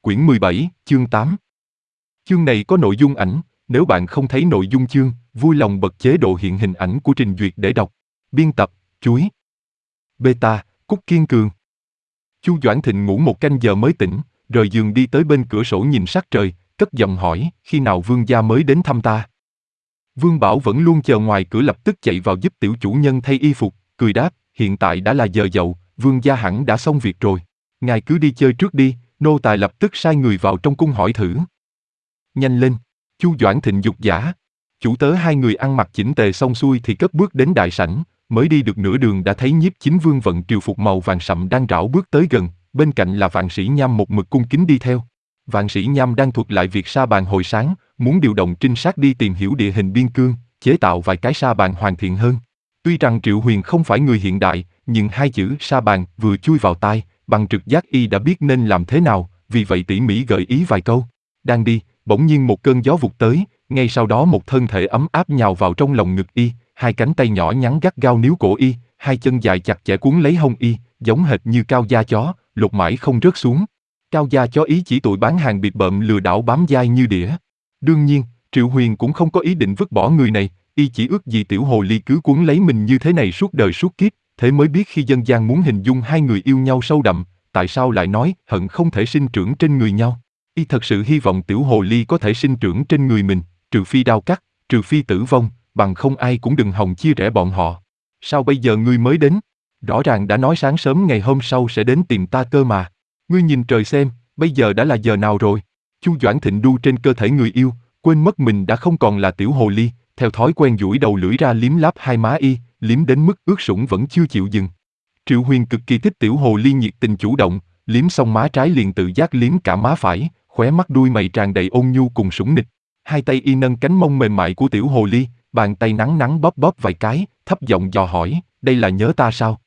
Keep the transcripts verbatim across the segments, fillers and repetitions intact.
quyển mười bảy, chương tám. Chương này có nội dung ảnh, nếu bạn không thấy nội dung chương, vui lòng bật chế độ hiện hình ảnh của trình duyệt để đọc. Biên tập, chuối. Beta, Cúc Kiên Cường. Chu Doãn Thịnh ngủ một canh giờ mới tỉnh, rời giường đi tới bên cửa sổ nhìn sắc trời, cất giọng hỏi, khi nào vương gia mới đến thăm ta? Vương Bảo vẫn luôn chờ ngoài cửa lập tức chạy vào giúp tiểu chủ nhân thay y phục, cười đáp, hiện tại đã là giờ dậu, vương gia hẳn đã xong việc rồi. Ngài cứ đi chơi trước đi, nô tài lập tức sai người vào trong cung hỏi thử. Nhanh lên, Chu Doãn Thịnh giục giã. Chủ tớ hai người ăn mặc chỉnh tề xong xuôi thì cất bước đến đại sảnh, mới đi được nửa đường đã thấy Nhiếp Chính Vương vận triều phục màu vàng sậm đang rảo bước tới gần, bên cạnh là Vạn Sĩ Nham một mực cung kính đi theo. Vạn Sĩ Nham đang thuật lại việc sa bàn hồi sáng, muốn điều động trinh sát đi tìm hiểu địa hình biên cương, chế tạo vài cái sa bàn hoàn thiện hơn. Tuy rằng Triệu Huyền không phải người hiện đại, nhưng hai chữ sa bàn vừa chui vào tai, bằng trực giác y đã biết nên làm thế nào, vì vậy tỉ mỉ gợi ý vài câu. Đang đi, bỗng nhiên một cơn gió vụt tới, ngay sau đó một thân thể ấm áp nhào vào trong lòng ngực y, hai cánh tay nhỏ nhắn gắt gao níu cổ y, hai chân dài chặt chẽ cuốn lấy hông y, giống hệt như cao da chó, lột mãi không rớt xuống. Cao da chó ý chỉ tụi bán hàng bịp bợm lừa đảo bám dai như đĩa. Đương nhiên, Triệu Huyền cũng không có ý định vứt bỏ người này, y chỉ ước gì tiểu hồ ly cứ cuốn lấy mình như thế này suốt đời suốt kiếp, thế mới biết khi dân gian muốn hình dung hai người yêu nhau sâu đậm, tại sao lại nói hận không thể sinh trưởng trên người nhau. Y thật sự hy vọng tiểu hồ ly có thể sinh trưởng trên người mình, trừ phi đao cắt, trừ phi tử vong, bằng không ai cũng đừng hòng chia rẽ bọn họ. Sao bây giờ ngươi mới đến? Rõ ràng đã nói sáng sớm ngày hôm sau sẽ đến tìm ta cơ mà. Ngươi nhìn trời xem, bây giờ đã là giờ nào rồi? Chu Doãn Thịnh đu trên cơ thể người yêu, quên mất mình đã không còn là tiểu hồ ly, theo thói quen duỗi đầu lưỡi ra liếm láp hai má y, liếm đến mức ướt sũng vẫn chưa chịu dừng. Triệu Huyền cực kỳ thích tiểu hồ ly nhiệt tình chủ động, liếm xong má trái liền tự giác liếm cả má phải, khóe mắt đuôi mày tràn đầy ôn nhu cùng sủng nịch. Hai tay y nâng cánh mông mềm mại của tiểu hồ ly, bàn tay nắng nắng bóp bóp vài cái, thấp giọng dò hỏi, đây là nhớ ta sao?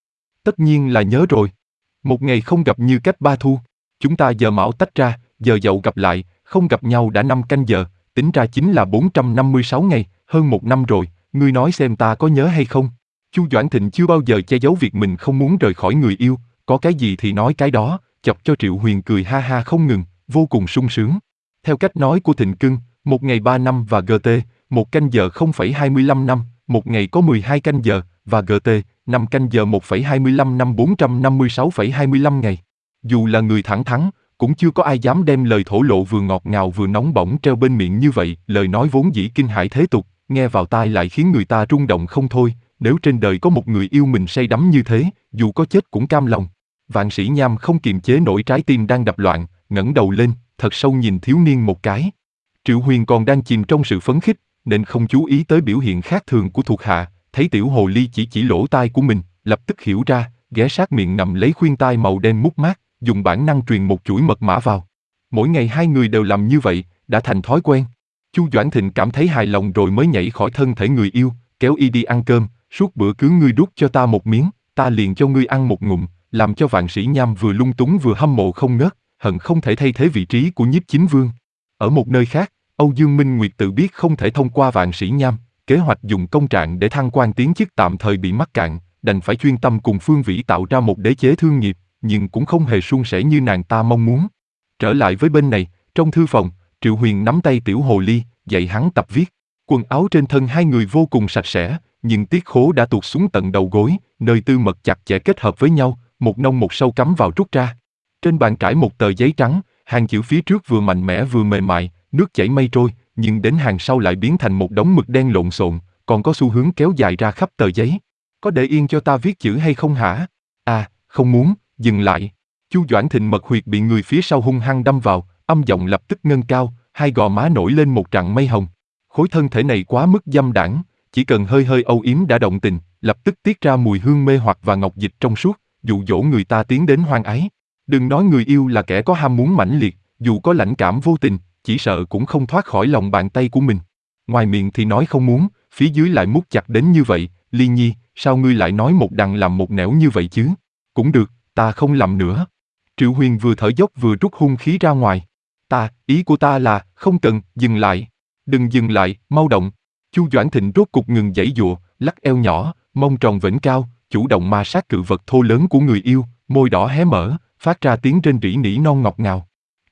Tất nhiên là nhớ rồi. Một ngày không gặp như cách ba thu. Chúng ta giờ mão tách ra, giờ dậu gặp lại, không gặp nhau đã năm canh giờ, tính ra chính là bốn trăm năm mươi sáu ngày, hơn một năm rồi, ngươi nói xem ta có nhớ hay không? Chu Doãn Thịnh chưa bao giờ che giấu việc mình không muốn rời khỏi người yêu, có cái gì thì nói cái đó, chọc cho Triệu Huyền cười ha ha không ngừng, vô cùng sung sướng. Theo cách nói của Thịnh Cưng, một ngày ba năm và gt, một canh giờ không phẩy hai mươi lăm năm, một ngày có mười hai canh giờ, và gt, năm canh giờ một phẩy hai mươi lăm năm bốn trăm năm mươi sáu phẩy hai mươi lăm ngày. Dù là người thẳng thắn, cũng chưa có ai dám đem lời thổ lộ vừa ngọt ngào vừa nóng bỏng treo bên miệng như vậy, lời nói vốn dĩ kinh hãi thế tục, nghe vào tai lại khiến người ta rung động không thôi, nếu trên đời có một người yêu mình say đắm như thế, dù có chết cũng cam lòng. Vạn Sĩ Nham không kiềm chế nổi trái tim đang đập loạn, ngẩng đầu lên, thật sâu nhìn thiếu niên một cái. Triệu Huyền còn đang chìm trong sự phấn khích, nên không chú ý tới biểu hiện khác thường của thuộc hạ, thấy tiểu hồ ly chỉ chỉ lỗ tai của mình, lập tức hiểu ra, ghé sát miệng ngậm lấy khuyên tai màu đen mút mát, dùng bản năng truyền một chuỗi mật mã vào. Mỗi ngày hai người đều làm như vậy, đã thành thói quen. Chu Doãn Thịnh cảm thấy hài lòng rồi mới nhảy khỏi thân thể người yêu, kéo y đi ăn cơm, suốt bữa cứ ngươi đút cho ta một miếng, ta liền cho ngươi ăn một ngụm, làm cho Vạn Sĩ Nham vừa lung túng vừa hâm mộ không ngớt, hận không thể thay thế vị trí của Nhiếp Chính Vương. Ở một nơi khác, Âu Dương Minh Nguyệt tự biết không thể thông qua Vạn Sĩ Nham, kế hoạch dùng công trạng để thăng quan tiến chức tạm thời bị mắc cạn, đành phải chuyên tâm cùng Phương Vĩ tạo ra một đế chế thương nghiệp, nhưng cũng không hề suôn sẻ như nàng ta mong muốn. Trở lại với bên này, trong thư phòng, Triệu Huyền nắm tay tiểu hồ ly, dạy hắn tập viết. Quần áo trên thân hai người vô cùng sạch sẽ, nhưng tiết khố đã tuột xuống tận đầu gối, nơi tư mật chặt chẽ kết hợp với nhau, một nông một sâu cắm vào rút ra. Trên bàn trải một tờ giấy trắng, hàng chữ phía trước vừa mạnh mẽ vừa mềm mại, nước chảy mây trôi, nhưng đến hàng sau lại biến thành một đống mực đen lộn xộn, còn có xu hướng kéo dài ra khắp tờ giấy. Có để yên cho ta viết chữ hay không hả? À, không muốn, dừng lại. Chu Doãn Thịnh mật huyệt bị người phía sau hung hăng đâm vào, âm giọng lập tức ngân cao, hai gò má nổi lên một trận mây hồng. Khối thân thể này quá mức dâm đãng, chỉ cần hơi hơi âu yếm đã động tình, lập tức tiết ra mùi hương mê hoặc và ngọc dịch trong suốt, dụ dỗ người ta tiến đến hoang ái. Đừng nói người yêu là kẻ có ham muốn mãnh liệt, dù có lãnh cảm vô tình, chỉ sợ cũng không thoát khỏi lòng bàn tay của mình. Ngoài miệng thì nói không muốn, phía dưới lại mút chặt đến như vậy, Ly Nhi, sao ngươi lại nói một đằng làm một nẻo như vậy chứ? Cũng được, ta không làm nữa. Triệu Huyền vừa thở dốc vừa rút hung khí ra ngoài. Ta, ý của ta là, không cần, dừng lại. Đừng dừng lại, mau động. Chu Doãn Thịnh rốt cục ngừng giãy giụa, lắc eo nhỏ, mông tròn vểnh cao, chủ động ma sát cự vật thô lớn của người yêu, môi đỏ hé mở, phát ra tiếng rên rỉ nỉ non ngọt ngào.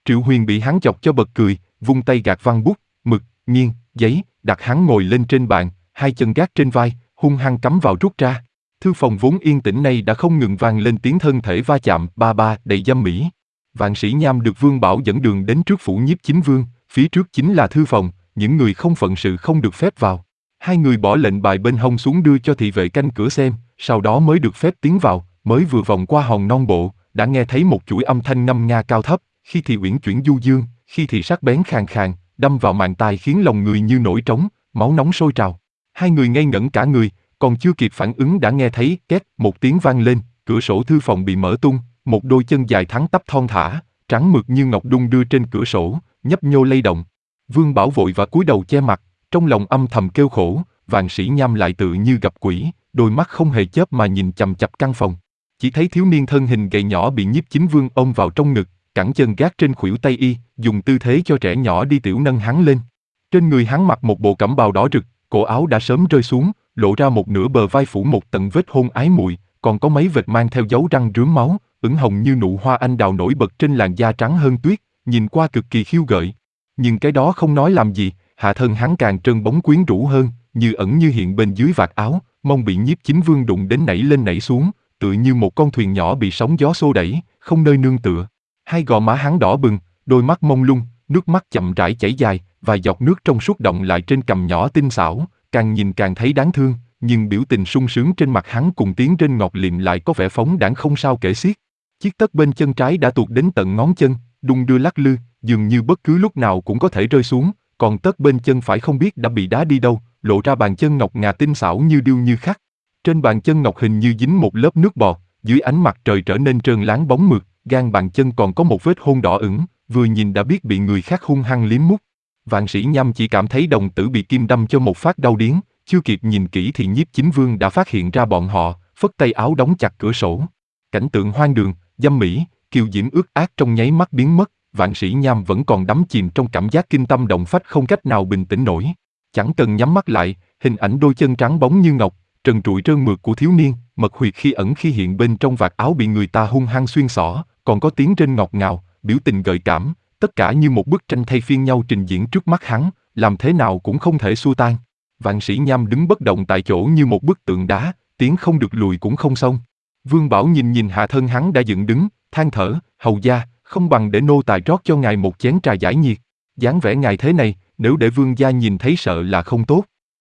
Triệu Huyền bị hắn chọc cho bật cười, vung tay gạt văn bút, mực, nghiêng, giấy, đặt hắn ngồi lên trên bàn, hai chân gác trên vai, hung hăng cắm vào rút ra. Thư phòng vốn yên tĩnh này đã không ngừng vang lên tiếng thân thể va chạm, ba ba, đầy dâm mỹ. Vạn Sĩ Nham được Vương Bảo dẫn đường đến trước phủ Nhiếp Chính Vương, phía trước chính là thư phòng, những người không phận sự không được phép vào. Hai người bỏ lệnh bài bên hông xuống đưa cho thị vệ canh cửa xem, sau đó mới được phép tiến vào, mới vừa vòng qua hòn non bộ, đã nghe thấy một chuỗi âm thanh ngâm nga cao thấp, khi thì uyển chuyển du dương, khi thì sắc bén khàn khàn, đâm vào màng tai khiến lòng người như nổi trống, máu nóng sôi trào. Hai người ngây ngẩn cả người, còn chưa kịp phản ứng đã nghe thấy két một tiếng vang lên, cửa sổ thư phòng bị mở tung, một đôi chân dài thẳng tắp thon thả, trắng mượt như ngọc đung đưa trên cửa sổ, nhấp nhô lay động. Vương Bảo vội và cúi đầu che mặt, trong lòng âm thầm kêu khổ, Vạn Sĩ Nham lại tự như gặp quỷ, đôi mắt không hề chớp mà nhìn chằm chằm căn phòng. Chỉ thấy thiếu niên thân hình gầy nhỏ bị Nhiếp Chính Vương ôm vào trong ngực, cẳng chân gác trên khuỷu tay y, dùng tư thế cho trẻ nhỏ đi tiểu nâng hắn lên. Trên người hắn mặc một bộ cẩm bào đỏ rực, cổ áo đã sớm rơi xuống, lộ ra một nửa bờ vai phủ một tầng vết hôn ái muội, còn có mấy vệt mang theo dấu răng rướm máu, ửng hồng như nụ hoa anh đào nổi bật trên làn da trắng hơn tuyết, nhìn qua cực kỳ khiêu gợi. Nhưng cái đó không nói làm gì, hạ thân hắn càng trơn bóng quyến rũ hơn, như ẩn như hiện bên dưới vạt áo, mông bị Nhiếp Chính Vương đụng đến nảy lên nảy xuống, tựa như một con thuyền nhỏ bị sóng gió xô đẩy, không nơi nương tựa. Hai gò má hắn đỏ bừng, đôi mắt mông lung, nước mắt chậm rãi chảy dài, vài giọt nước trong suốt động lại trên cằm nhỏ tinh xảo, càng nhìn càng thấy đáng thương, nhưng biểu tình sung sướng trên mặt hắn cùng tiếng rên ngọt lịm lại có vẻ phóng đãng không sao kể xiết. Chiếc tất bên chân trái đã tuột đến tận ngón chân, đung đưa lắc lư, dường như bất cứ lúc nào cũng có thể rơi xuống, còn tất bên chân phải không biết đã bị đá đi đâu, lộ ra bàn chân ngọc ngà tinh xảo như điêu như khắc. Trên bàn chân ngọc hình như dính một lớp nước bọt, dưới ánh mặt trời trở nên trơn láng bóng mượt, gan bàn chân còn có một vết hôn đỏ ửng, vừa nhìn đã biết bị người khác hung hăng liếm mút. Vạn Sĩ Nham chỉ cảm thấy đồng tử bị kim đâm cho một phát đau điếng, chưa kịp nhìn kỹ thì Nhiếp Chính Vương đã phát hiện ra bọn họ, phất tay áo đóng chặt cửa sổ. Cảnh tượng hoang đường, dâm mỹ, kiều diễm ướt át trong nháy mắt biến mất, Vạn Sĩ Nham vẫn còn đắm chìm trong cảm giác kinh tâm động phách không cách nào bình tĩnh nổi. Chẳng cần nhắm mắt lại, hình ảnh đôi chân trắng bóng như ngọc, trần trụi trơn mượt của thiếu niên, mật huyệt khi ẩn khi hiện bên trong vạt áo bị người ta hung hăng xuyên xỏ, còn có tiếng rên ngọt ngào, biểu tình gợi cảm, tất cả như một bức tranh thay phiên nhau trình diễn trước mắt hắn, làm thế nào cũng không thể xua tan. Vạn Sĩ Nham đứng bất động tại chỗ như một bức tượng đá, tiến không được lùi cũng không xong. Vương Bảo nhìn nhìn hạ thân hắn đã dựng đứng, than thở, hầu gia, không bằng để nô tài rót cho ngài một chén trà giải nhiệt. Dáng vẻ ngài thế này, nếu để vương gia nhìn thấy sợ là không tốt.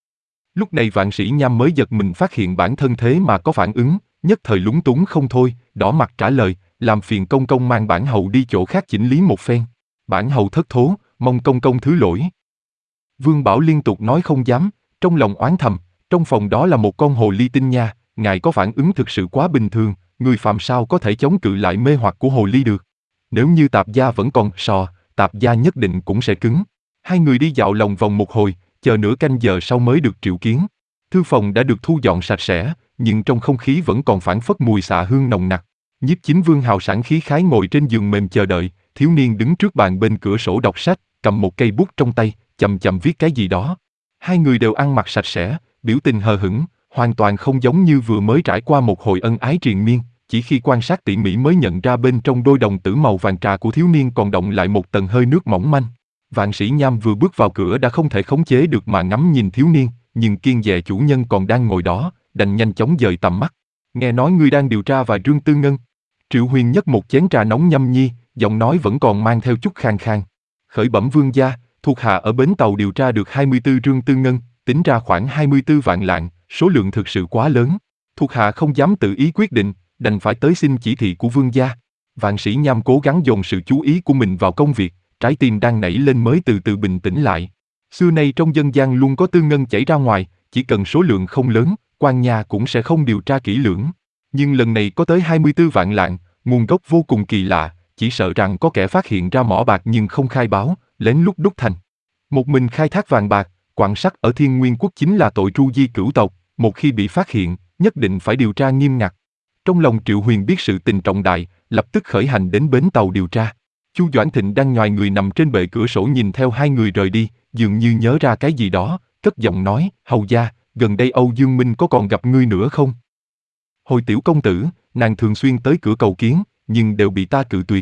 Lúc này Vạn Sĩ Nham mới giật mình phát hiện bản thân thế mà có phản ứng, nhất thời lúng túng không thôi, đỏ mặt trả lời, làm phiền công công mang bản hầu đi chỗ khác chỉnh lý một phen. Bản hầu thất thố, mong công công thứ lỗi. Vương Bảo liên tục nói không dám, trong lòng oán thầm, trong phòng đó là một con hồ ly tinh nha, ngài có phản ứng thực sự quá bình thường, người phàm sao có thể chống cự lại mê hoặc của hồ ly được. Nếu như Tạp gia vẫn còn sò, Tạp gia nhất định cũng sẽ cứng. Hai người đi dạo lòng vòng một hồi, chờ nửa canh giờ sau mới được triệu kiến. Thư phòng đã được thu dọn sạch sẽ, nhưng trong không khí vẫn còn phảng phất mùi xạ hương nồng nặc. Nhiếp Chính Vương hào sảng khí khái ngồi trên giường mềm chờ đợi, thiếu niên đứng trước bàn bên cửa sổ đọc sách, cầm một cây bút trong tay, chậm chậm viết cái gì đó. Hai người đều ăn mặc sạch sẽ, biểu tình hờ hững, hoàn toàn không giống như vừa mới trải qua một hồi ân ái triền miên. Chỉ khi quan sát tỉ mỉ mới nhận ra bên trong đôi đồng tử màu vàng trà của thiếu niên còn đọng lại một tầng hơi nước mỏng manh. Vạn Sĩ Nham vừa bước vào cửa đã không thể khống chế được mà ngắm nhìn thiếu niên, nhưng kiêng dè chủ nhân còn đang ngồi đó, đành nhanh chóng dời tầm mắt. Nghe nói ngươi đang điều tra và Trương Tư Ngân. Triệu Huyền nhấc một chén trà nóng nhâm nhi, giọng nói vẫn còn mang theo chút khàn khàn. Khởi bẩm vương gia, thuộc hạ ở bến tàu điều tra được hai mươi tư Trương Tư Ngân, tính ra khoảng hai mươi tư vạn lạng, số lượng thực sự quá lớn. Thuộc hạ không dám tự ý quyết định, đành phải tới xin chỉ thị của vương gia. Vạn Sĩ Nham cố gắng dồn sự chú ý của mình vào công việc, trái tim đang nảy lên mới từ từ bình tĩnh lại. Xưa nay trong dân gian luôn có tư ngân chảy ra ngoài, chỉ cần số lượng không lớn, quan nhà cũng sẽ không điều tra kỹ lưỡng. Nhưng lần này có tới hai mươi tư vạn lạng, nguồn gốc vô cùng kỳ lạ, chỉ sợ rằng có kẻ phát hiện ra mỏ bạc nhưng không khai báo, lén lút đúc thành. Một mình khai thác vàng bạc, quặng sắt ở Thiên Nguyên Quốc chính là tội tru di cửu tộc, một khi bị phát hiện, nhất định phải điều tra nghiêm ngặt. Trong lòng Triệu Huyền biết sự tình trọng đại, lập tức khởi hành đến bến tàu điều tra. Chu Doãn Thịnh đang nhoài người nằm trên bệ cửa sổ nhìn theo hai người rời đi, dường như nhớ ra cái gì đó, cất giọng nói, hầu gia, gần đây Âu Dương Minh có còn gặp ngươi nữa không? Hồi tiểu công tử, nàng thường xuyên tới cửa cầu kiến, nhưng đều bị ta cự tuyệt.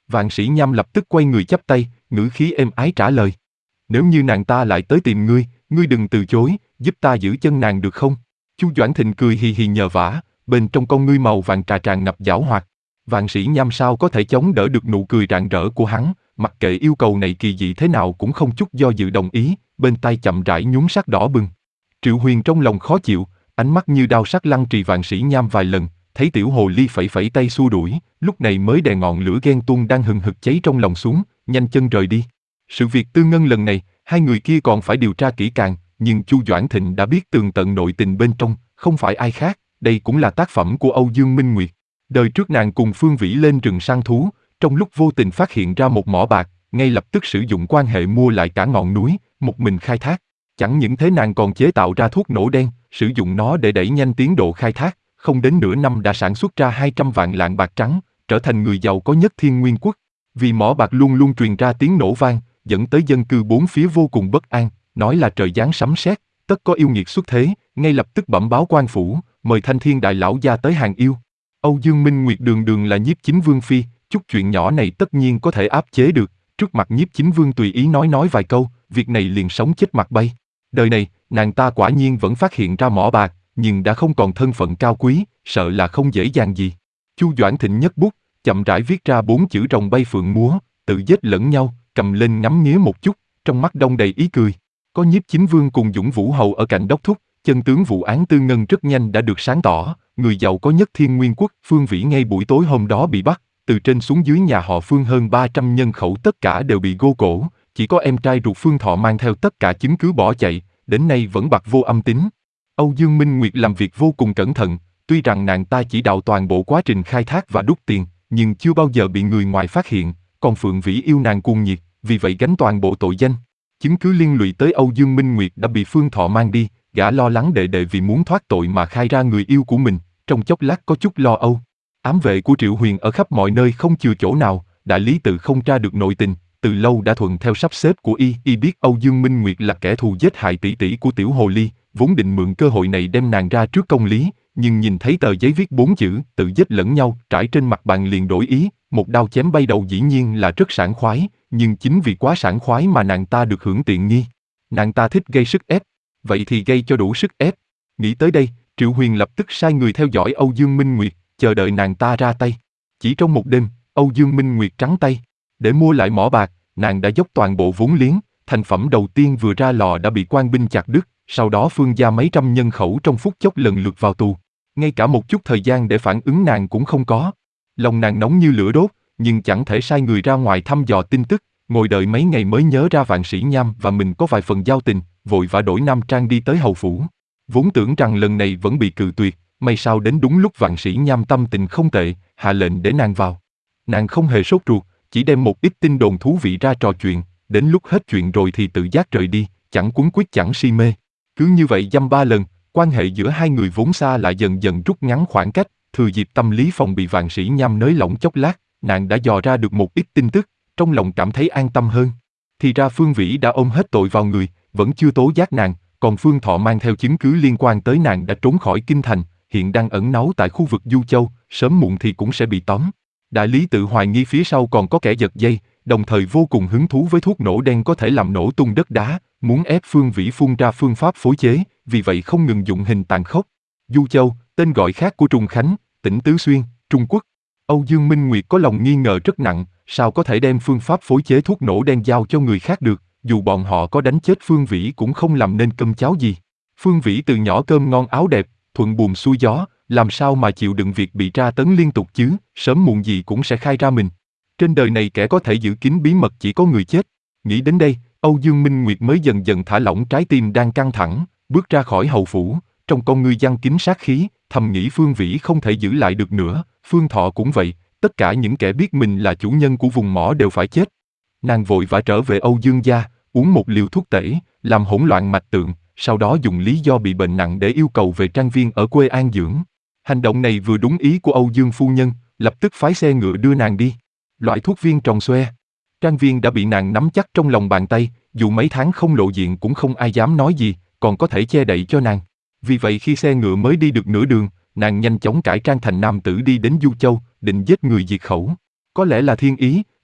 Vạn Sĩ Nham lập tức quay người chắp tay, ngữ khí êm ái trả lời. Nếu như nàng ta lại tới tìm ngươi, ngươi đừng từ chối, giúp ta giữ chân nàng được không? Chu Doãn Thịnh cười hì hì nhờ vả, bên trong con ngươi màu vàng trà tràn ngập giảo hoạt. Vạn Sĩ Nham sao có thể chống đỡ được nụ cười rạng rỡ của hắn, mặc kệ yêu cầu này kỳ dị thế nào cũng không chút do dự đồng ý, bên tai chậm rãi nhúng sắc đỏ bừng. Triệu Huyền trong lòng khó chịu, ánh mắt như đao sắc lăng trì Vạn Sĩ Nham vài lần, thấy tiểu hồ ly phẩy phẩy tay xua đuổi, lúc này mới đè ngọn lửa ghen tuông đang hừng hực cháy trong lòng xuống, nhanh chân rời đi. Sự việc tư ngân lần này, hai người kia còn phải điều tra kỹ càng, nhưng Chu Doãn Thịnh đã biết tường tận nội tình bên trong, không phải ai khác, đây cũng là tác phẩm của Âu Dương Minh Nguyệt. Đời trước nàng cùng Phương Vĩ lên rừng săn thú, trong lúc vô tình phát hiện ra một mỏ bạc, ngay lập tức sử dụng quan hệ mua lại cả ngọn núi, một mình khai thác. Chẳng những thế nàng còn chế tạo ra thuốc nổ đen, sử dụng nó để đẩy nhanh tiến độ khai thác, không đến nửa năm đã sản xuất ra hai trăm vạn lạng bạc trắng, trở thành người giàu có nhất Thiên Nguyên Quốc. Vì mỏ bạc luôn luôn truyền ra tiếng nổ vang, dẫn tới dân cư bốn phía vô cùng bất an, nói là trời giáng sấm sét, tất có yêu nghiệt xuất thế, ngay lập tức bẩm báo quan phủ, mời Thanh Thiên đại lão gia tới hàng yêu. Âu Dương Minh Nguyệt đường đường là nhiếp chính vương phi, chút chuyện nhỏ này tất nhiên có thể áp chế được, trước mặt nhiếp chính vương tùy ý nói nói vài câu, việc này liền sống chết mặt bay. Đời này, nàng ta quả nhiên vẫn phát hiện ra mỏ bạc, nhưng đã không còn thân phận cao quý, sợ là không dễ dàng gì. Chu Doãn Thịnh nhấc bút, chậm rãi viết ra bốn chữ rồng bay phượng múa, tự giết lẫn nhau, cầm lên ngắm nghía một chút, trong mắt đông đầy ý cười. Có nhiếp chính vương cùng Dũng Vũ Hầu ở cạnh đốc thúc, chân tướng vụ án tư ngân rất nhanh đã được sáng tỏ, người giàu có nhất Thiên Nguyên Quốc, Phương Vĩ ngay buổi tối hôm đó bị bắt, từ trên xuống dưới nhà họ Phương hơn ba trăm nhân khẩu tất cả đều bị gô cổ, chỉ có em trai ruột Phương Thọ mang theo tất cả chứng cứ bỏ chạy, đến nay vẫn bặt vô âm tín. Âu Dương Minh Nguyệt làm việc vô cùng cẩn thận, tuy rằng nàng ta chỉ đạo toàn bộ quá trình khai thác và đúc tiền, nhưng chưa bao giờ bị người ngoài phát hiện, còn Phượng Vĩ yêu nàng cuồng nhiệt, vì vậy gánh toàn bộ tội danh. Chứng cứ liên lụy tới Âu Dương Minh Nguyệt đã bị Phương Thọ mang đi, gã lo lắng đệ đệ vì muốn thoát tội mà khai ra người yêu của mình, trong chốc lát có chút lo âu. Ám vệ của Triệu Huyền ở khắp mọi nơi không chừa chỗ nào, đại lý tự không tra được nội tình, từ lâu đã thuận theo sắp xếp của y, y biết Âu Dương Minh Nguyệt là kẻ thù giết hại tỷ tỷ của tiểu hồ ly, vốn định mượn cơ hội này đem nàng ra trước công lý, nhưng nhìn thấy tờ giấy viết bốn chữ, tự giết lẫn nhau, trải trên mặt bàn liền đổi ý, một đao chém bay đầu dĩ nhiên là rất sảng khoái, nhưng chính vì quá sảng khoái mà nàng ta được hưởng tiện nghi. Nàng ta thích gây sức ép, vậy thì gây cho đủ sức ép. Nghĩ tới đây, Triệu Huyền lập tức sai người theo dõi Âu Dương Minh Nguyệt, chờ đợi nàng ta ra tay. Chỉ trong một đêm, Âu Dương Minh Nguyệt trắng tay. Để mua lại mỏ bạc, nàng đã dốc toàn bộ vốn liếng, thành phẩm đầu tiên vừa ra lò đã bị quan binh chặt đứt, sau đó Phương gia mấy trăm nhân khẩu trong phút chốc lần lượt vào tù. Ngay cả một chút thời gian để phản ứng nàng cũng không có. Lòng nàng nóng như lửa đốt, nhưng chẳng thể sai người ra ngoài thăm dò tin tức, ngồi đợi mấy ngày mới nhớ ra Vạn Sĩ Nham và mình có vài phần giao tình, vội vã đổi nam trang đi tới hầu phủ. Vốn tưởng rằng lần này vẫn bị cự tuyệt, may sao đến đúng lúc Vạn Sĩ Nham tâm tình không tệ, hạ lệnh để nàng vào. Nàng không hề sốt ruột, chỉ đem một ít tin đồn thú vị ra trò chuyện, đến lúc hết chuyện rồi thì tự giác rời đi, chẳng cuống quýt chẳng si mê. Cứ như vậy dăm ba lần, quan hệ giữa hai người vốn xa lại dần dần rút ngắn khoảng cách, thừa dịp tâm lý phòng bị Vạn Sĩ Nham nới lỏng chốc lát, nàng đã dò ra được một ít tin tức, trong lòng cảm thấy an tâm hơn. Thì ra Phương Vĩ đã ôm hết tội vào người, vẫn chưa tố giác nàng, còn Phương Thọ mang theo chứng cứ liên quan tới nàng đã trốn khỏi kinh thành, hiện đang ẩn náu tại khu vực Du Châu, sớm muộn thì cũng sẽ bị tóm. Đại lý tự hoài nghi phía sau còn có kẻ giật dây, đồng thời vô cùng hứng thú với thuốc nổ đen có thể làm nổ tung đất đá, muốn ép Phương Vĩ phun ra phương pháp phối chế, vì vậy không ngừng dụng hình tàn khốc. Du Châu, tên gọi khác của Trung Khánh, tỉnh Tứ Xuyên, Trung Quốc. Âu Dương Minh Nguyệt có lòng nghi ngờ rất nặng, sao có thể đem phương pháp phối chế thuốc nổ đen giao cho người khác được, dù bọn họ có đánh chết Phương Vĩ cũng không làm nên cơm cháo gì. Phương Vĩ từ nhỏ cơm ngon áo đẹp, thuận buồm xuôi gió, làm sao mà chịu đựng việc bị tra tấn liên tục chứ, sớm muộn gì cũng sẽ khai ra mình. Trên đời này kẻ có thể giữ kín bí mật chỉ có người chết. Nghĩ đến đây, Âu Dương Minh Nguyệt mới dần dần thả lỏng trái tim đang căng thẳng, bước ra khỏi hầu phủ, trong con ngươi giăng kín sát khí, thầm nghĩ Phương Vĩ không thể giữ lại được nữa, Phương Thọ cũng vậy, tất cả những kẻ biết mình là chủ nhân của vùng mỏ đều phải chết. Nàng vội vã trở về Âu Dương gia, uống một liều thuốc tể, làm hỗn loạn mạch tượng, sau đó dùng lý do bị bệnh nặng để yêu cầu về trang viên ở quê an dưỡng. Hành động này vừa đúng ý của Âu Dương phu nhân, lập tức phái xe ngựa đưa nàng đi. Loại thuốc viên tròn xoe. Trang viên đã bị nàng nắm chắc trong lòng bàn tay, dù mấy tháng không lộ diện cũng không ai dám nói gì, còn có thể che đậy cho nàng. Vì vậy khi xe ngựa mới đi được nửa đường, nàng nhanh chóng cải trang thành nam tử đi đến Du Châu, định giết người diệt khẩu. Có lẽ là thiên ý,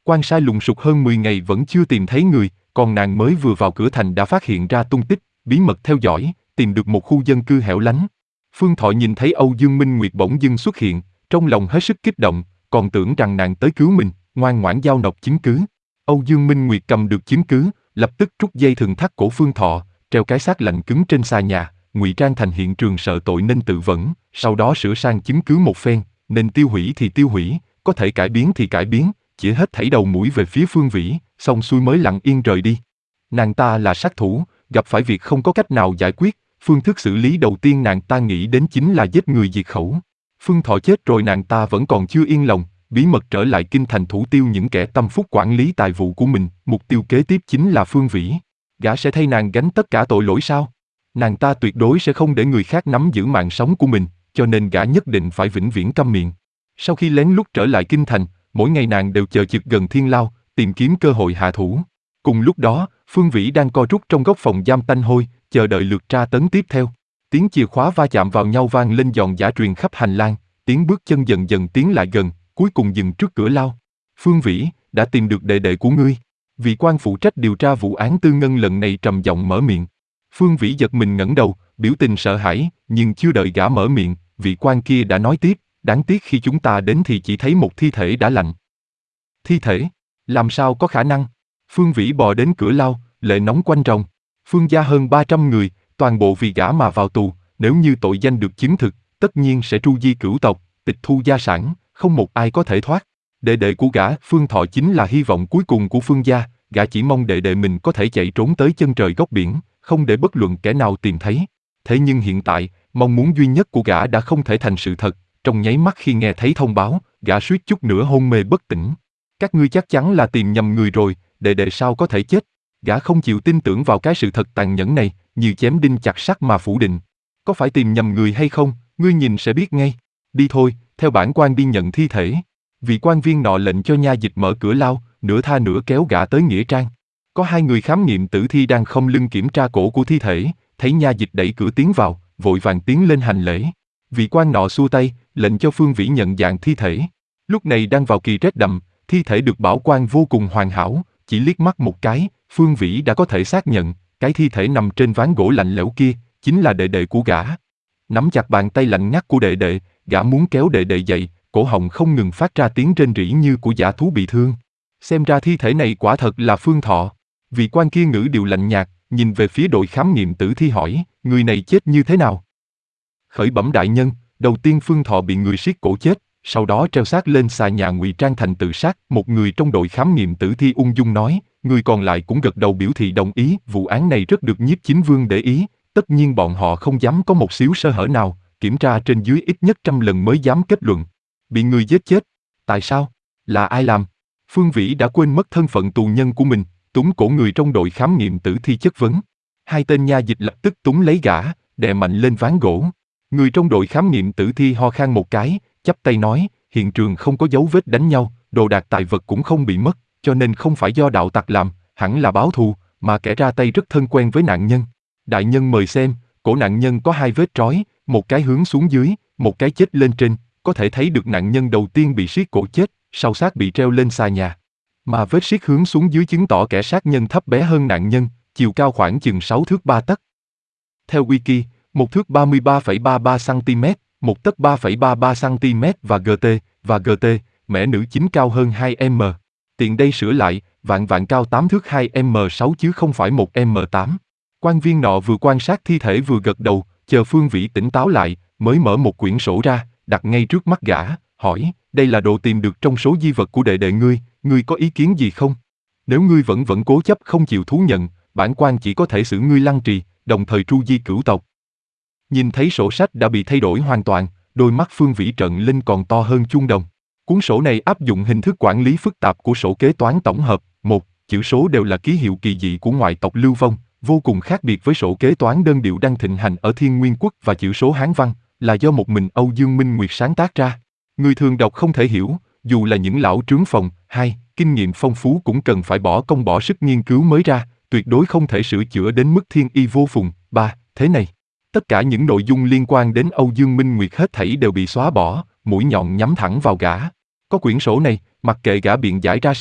Quan sai lùng sục hơn mười ngày vẫn chưa tìm thấy người, còn nàng mới vừa vào cửa thành đã phát hiện ra tung tích, bí mật theo dõi, tìm được một khu dân cư hẻo lánh. Phương Thọ nhìn thấy Âu Dương Minh Nguyệt bỗng dưng xuất hiện, trong lòng hết sức kích động, còn tưởng rằng nàng tới cứu mình, ngoan ngoãn giao nộp chứng cứ. Âu Dương Minh Nguyệt cầm được chứng cứ, lập tức rút dây thừng thắt cổ Phương Thọ, treo cái xác lạnh cứng trên xà nhà, ngụy trang thành hiện trường sợ tội nên tự vẫn, sau đó sửa sang chứng cứ một phen, nên tiêu hủy thì tiêu hủy, có thể cải biến thì cải biến, chỉ hết thảy đầu mũi về phía Phương Vĩ, xong xuôi mới lặng yên rời đi. Nàng ta là sát thủ, gặp phải việc không có cách nào giải quyết, phương thức xử lý đầu tiên nàng ta nghĩ đến chính là giết người diệt khẩu. Phương Thọ chết rồi nàng ta vẫn còn chưa yên lòng, bí mật trở lại kinh thành thủ tiêu những kẻ tâm phúc quản lý tài vụ của mình, mục tiêu kế tiếp chính là Phương Vĩ. Gã sẽ thay nàng gánh tất cả tội lỗi sao? Nàng ta tuyệt đối sẽ không để người khác nắm giữ mạng sống của mình, cho nên gã nhất định phải vĩnh viễn câm miệng. Sau khi lén lút trở lại kinh thành, mỗi ngày nàng đều chờ chực gần thiên lao, tìm kiếm cơ hội hạ thủ. Cùng lúc đó, Phương Vĩ đang co rút trong góc phòng giam tanh hôi, chờ đợi lượt tra tấn tiếp theo. Tiếng chìa khóa va chạm vào nhau vang lên giòn giã truyền khắp hành lang, tiếng bước chân dần dần tiến lại gần, cuối cùng dừng trước cửa lao. Phương Vĩ, đã tìm được đệ đệ của ngươi. Vị quan phụ trách điều tra vụ án Tư Ngân lần này trầm giọng mở miệng. Phương Vĩ giật mình ngẩng đầu, biểu tình sợ hãi, nhưng chưa đợi gã mở miệng, vị quan kia đã nói tiếp, đáng tiếc khi chúng ta đến thì chỉ thấy một thi thể đã lạnh. Thi thể? Làm sao có khả năng? Phương Vĩ bò đến cửa lao, lệ nóng quanh ròng. Phương gia hơn ba trăm người, toàn bộ vì gã mà vào tù, nếu như tội danh được chứng thực, tất nhiên sẽ tru di cửu tộc, tịch thu gia sản, không một ai có thể thoát. Đệ đệ của gã, Phương Thọ chính là hy vọng cuối cùng của Phương gia, gã chỉ mong đệ đệ mình có thể chạy trốn tới chân trời góc biển, không để bất luận kẻ nào tìm thấy. Thế nhưng hiện tại, mong muốn duy nhất của gã đã không thể thành sự thật, trong nháy mắt khi nghe thấy thông báo, gã suýt chút nữa hôn mê bất tỉnh. Các ngươi chắc chắn là tìm nhầm người rồi, đệ đệ sao có thể chết? Gã không chịu tin tưởng vào cái sự thật tàn nhẫn này, như chém đinh chặt sắt mà phủ định. Có phải tìm nhầm người hay không, ngươi nhìn sẽ biết ngay. Đi thôi, theo bản quan đi nhận thi thể. Vị quan viên nọ lệnh cho nha dịch mở cửa lao, nửa tha nửa kéo gã tới nghĩa trang. Có hai người khám nghiệm tử thi đang khom lưng kiểm tra cổ của thi thể, thấy nha dịch đẩy cửa tiến vào, vội vàng tiến lên hành lễ. Vị quan nọ xua tay, lệnh cho Phương Vĩ nhận dạng thi thể. Lúc này đang vào kỳ rét đậm, thi thể được bảo quản vô cùng hoàn hảo, chỉ liếc mắt một cái, Phương Vĩ đã có thể xác nhận, cái thi thể nằm trên ván gỗ lạnh lẽo kia, chính là đệ đệ của gã. Nắm chặt bàn tay lạnh ngắt của đệ đệ, gã muốn kéo đệ đệ dậy, cổ họng không ngừng phát ra tiếng rên rỉ như của dã thú bị thương. Xem ra thi thể này quả thật là Phương Thọ. Vị quan kia ngữ điệu lạnh nhạt, nhìn về phía đội khám nghiệm tử thi hỏi, người này chết như thế nào? Khởi bẩm đại nhân, đầu tiên Phương Thọ bị người siết cổ chết, sau đó treo xác lên xà nhà ngụy trang thành tự sát. Một người trong đội khám nghiệm tử thi ung dung nói, người còn lại cũng gật đầu biểu thị đồng ý. Vụ án này rất được Nhiếp Chính Vương để ý, tất nhiên bọn họ không dám có một xíu sơ hở nào, kiểm tra trên dưới ít nhất trăm lần mới dám kết luận. Bị người giết chết. Tại sao? Là ai làm? Phương Vĩ đã quên mất thân phận tù nhân của mình, túm cổ người trong đội khám nghiệm tử thi chất vấn. Hai tên nha dịch lập tức túm lấy gã, đè mạnh lên ván gỗ. Người trong đội khám nghiệm tử thi ho khan một cái, chắp tay nói, hiện trường không có dấu vết đánh nhau, đồ đạc tài vật cũng không bị mất, cho nên không phải do đạo tặc làm, hẳn là báo thù, mà kẻ ra tay rất thân quen với nạn nhân. Đại nhân mời xem, cổ nạn nhân có hai vết trói, một cái hướng xuống dưới, một cái chết lên trên, có thể thấy được nạn nhân đầu tiên bị siết cổ chết, sau xác bị treo lên xà nhà. Mà vết siết hướng xuống dưới chứng tỏ kẻ sát nhân thấp bé hơn nạn nhân, chiều cao khoảng chừng sáu thước ba tấc. Theo Wiki, một thước ba mươi ba phẩy ba ba xăng-ti-mét, một tấc ba phẩy ba ba xăng-ti-mét và giê tê, và giê tê, mẻ nữ chính cao hơn hai mét. Tiện đây sửa lại, vạn vạn cao tám thước hai mét sáu chứ không phải một mét tám. Quan viên nọ vừa quan sát thi thể vừa gật đầu, chờ Phương Vĩ tỉnh táo lại, mới mở một quyển sổ ra, đặt ngay trước mắt gã, hỏi, đây là đồ tìm được trong số di vật của đệ đệ ngươi, ngươi có ý kiến gì không? Nếu ngươi vẫn vẫn cố chấp không chịu thú nhận, bản quan chỉ có thể xử ngươi lăng trì, đồng thời tru di cửu tộc. Nhìn thấy sổ sách đã bị thay đổi hoàn toàn, đôi mắt Phương Vĩ trợn lên còn to hơn chuông đồng. Cuốn sổ này áp dụng hình thức quản lý phức tạp của sổ kế toán tổng hợp. Một, chữ số đều là ký hiệu kỳ dị của ngoại tộc Lưu Vong, vô cùng khác biệt với sổ kế toán đơn điệu đang thịnh hành ở Thiên Nguyên Quốc, và chữ số Hán văn là do một mình Âu Dương Minh Nguyệt sáng tác ra. Người thường đọc không thể hiểu, dù là những lão trướng phòng. Hai, kinh nghiệm phong phú cũng cần phải bỏ công bỏ sức nghiên cứu mới ra, tuyệt đối không thể sửa chữa đến mức thiên y vô phùng. Ba, thế này, tất cả những nội dung liên quan đến Âu Dương Minh Nguyệt hết thảy đều bị xóa bỏ, mũi nhọn nhắm thẳng vào gã. Có quyển sổ này, mặc kệ gã biện giải ra sao,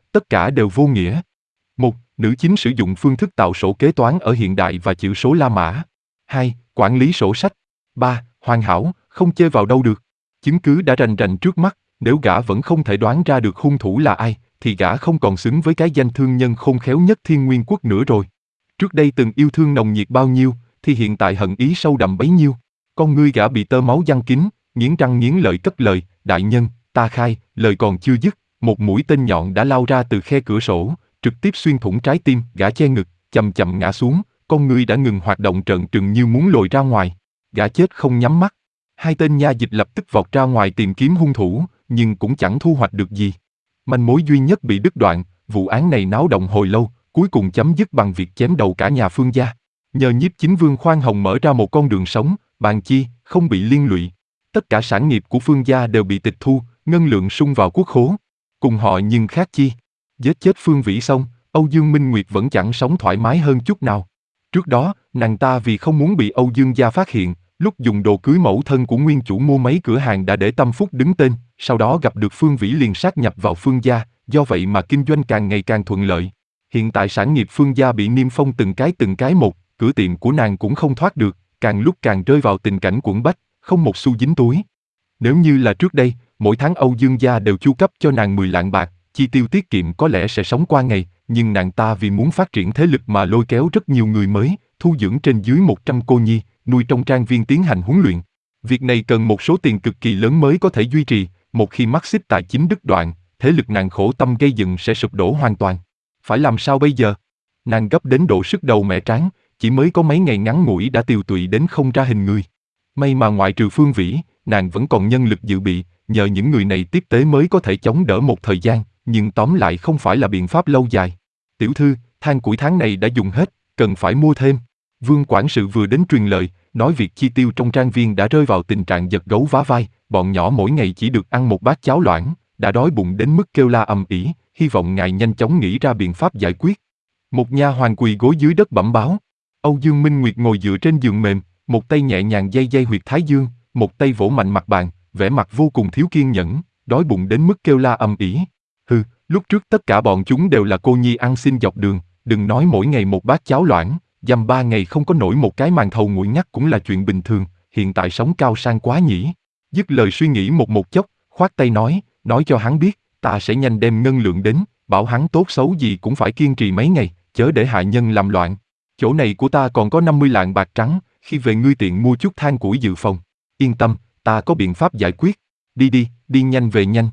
tất cả đều vô nghĩa. Một, nữ chính sử dụng phương thức tạo sổ kế toán ở hiện đại và chữ số La Mã. Hai, quản lý sổ sách. Ba, hoàn hảo, không chê vào đâu được. Chứng cứ đã rành rành trước mắt, nếu gã vẫn không thể đoán ra được hung thủ là ai, thì gã không còn xứng với cái danh thương nhân khôn khéo nhất Thiên Nguyên Quốc nữa rồi. Trước đây từng yêu thương nồng nhiệt bao nhiêu, thì hiện tại hận ý sâu đậm bấy nhiêu. Con ngươi gã bị tơ máu giăng kín, nghiến răng nghiến lợi cất lời, đại nhân, ta khai, lời còn chưa dứt, một mũi tên nhọn đã lao ra từ khe cửa sổ, trực tiếp xuyên thủng trái tim, gã che ngực, chậm chậm ngã xuống, con ngươi đã ngừng hoạt động trợn trừng như muốn lồi ra ngoài. Gã chết không nhắm mắt. Hai tên nha dịch lập tức vọt ra ngoài tìm kiếm hung thủ, nhưng cũng chẳng thu hoạch được gì. Manh mối duy nhất bị đứt đoạn, vụ án này náo động hồi lâu, cuối cùng chấm dứt bằng việc chém đầu cả nhà Phương gia. Nhờ nhiếp chính vương khoan hồng mở ra một con đường sống, bàn chi, không bị liên lụy. Tất cả sản nghiệp của Phương gia đều bị tịch thu, ngân lượng sung vào quốc khố. Cùng họ nhưng khác chi. Giết chết Phương Vĩ xong, Âu Dương Minh Nguyệt vẫn chẳng sống thoải mái hơn chút nào. Trước đó, nàng ta vì không muốn bị Âu Dương gia phát hiện, lúc dùng đồ cưới mẫu thân của nguyên chủ mua mấy cửa hàng đã để tâm phúc đứng tên, sau đó gặp được Phương Vĩ liền sát nhập vào Phương gia, do vậy mà kinh doanh càng ngày càng thuận lợi. Hiện tại sản nghiệp Phương gia bị niêm phong từng cái từng cái một, cửa tiệm của nàng cũng không thoát được, càng lúc càng rơi vào tình cảnh quẫn bách, không một xu dính túi. Nếu như là trước đây, mỗi tháng Âu Dương gia đều chu cấp cho nàng mười lạng bạc, chi tiêu tiết kiệm có lẽ sẽ sống qua ngày, nhưng nàng ta vì muốn phát triển thế lực mà lôi kéo rất nhiều người mới, thu dưỡng trên dưới một trăm cô nhi, nuôi trong trang viên tiến hành huấn luyện. Việc này cần một số tiền cực kỳ lớn mới có thể duy trì, một khi mắc xích tài chính đứt đoạn, thế lực nàng khổ tâm gây dựng sẽ sụp đổ hoàn toàn. Phải làm sao bây giờ? Nàng gấp đến độ sức đầu mẻ trán, chỉ mới có mấy ngày ngắn ngủi đã tiều tụy đến không ra hình người. May mà ngoại trừ Phương Vĩ, nàng vẫn còn nhân lực dự bị, nhờ những người này tiếp tế mới có thể chống đỡ một thời gian, nhưng tóm lại không phải là biện pháp lâu dài. Tiểu thư, than củi tháng này đã dùng hết, cần phải mua thêm. Vương quản sự vừa đến truyền lời, nói việc chi tiêu trong trang viên đã rơi vào tình trạng giật gấu vá vai, bọn nhỏ mỗi ngày chỉ được ăn một bát cháo loãng, đã đói bụng đến mức kêu la ầm ĩ, hy vọng ngài nhanh chóng nghĩ ra biện pháp giải quyết. Một nha hoàn quỳ gối dưới đất bẩm báo. Âu Dương Minh Nguyệt ngồi dựa trên giường mềm, một tay nhẹ nhàng day day huyệt thái dương, một tay vỗ mạnh mặt bàn, vẻ mặt vô cùng thiếu kiên nhẫn, đói bụng đến mức kêu la ầm ĩ. Hừ, lúc trước tất cả bọn chúng đều là cô nhi ăn xin dọc đường, đừng nói mỗi ngày một bát cháo loãng, dăm ba ngày không có nổi một cái màn thầu nguội ngắt cũng là chuyện bình thường, hiện tại sống cao sang quá nhỉ. Dứt lời suy nghĩ một một chốc, khoát tay nói, nói cho hắn biết, ta sẽ nhanh đem ngân lượng đến, bảo hắn tốt xấu gì cũng phải kiên trì mấy ngày, chớ để hạ nhân làm loạn. Chỗ này của ta còn có năm mươi lạng bạc trắng, khi về ngươi tiện mua chút than củi dự phòng. Yên tâm, ta có biện pháp giải quyết. Đi đi, đi nhanh về nhanh.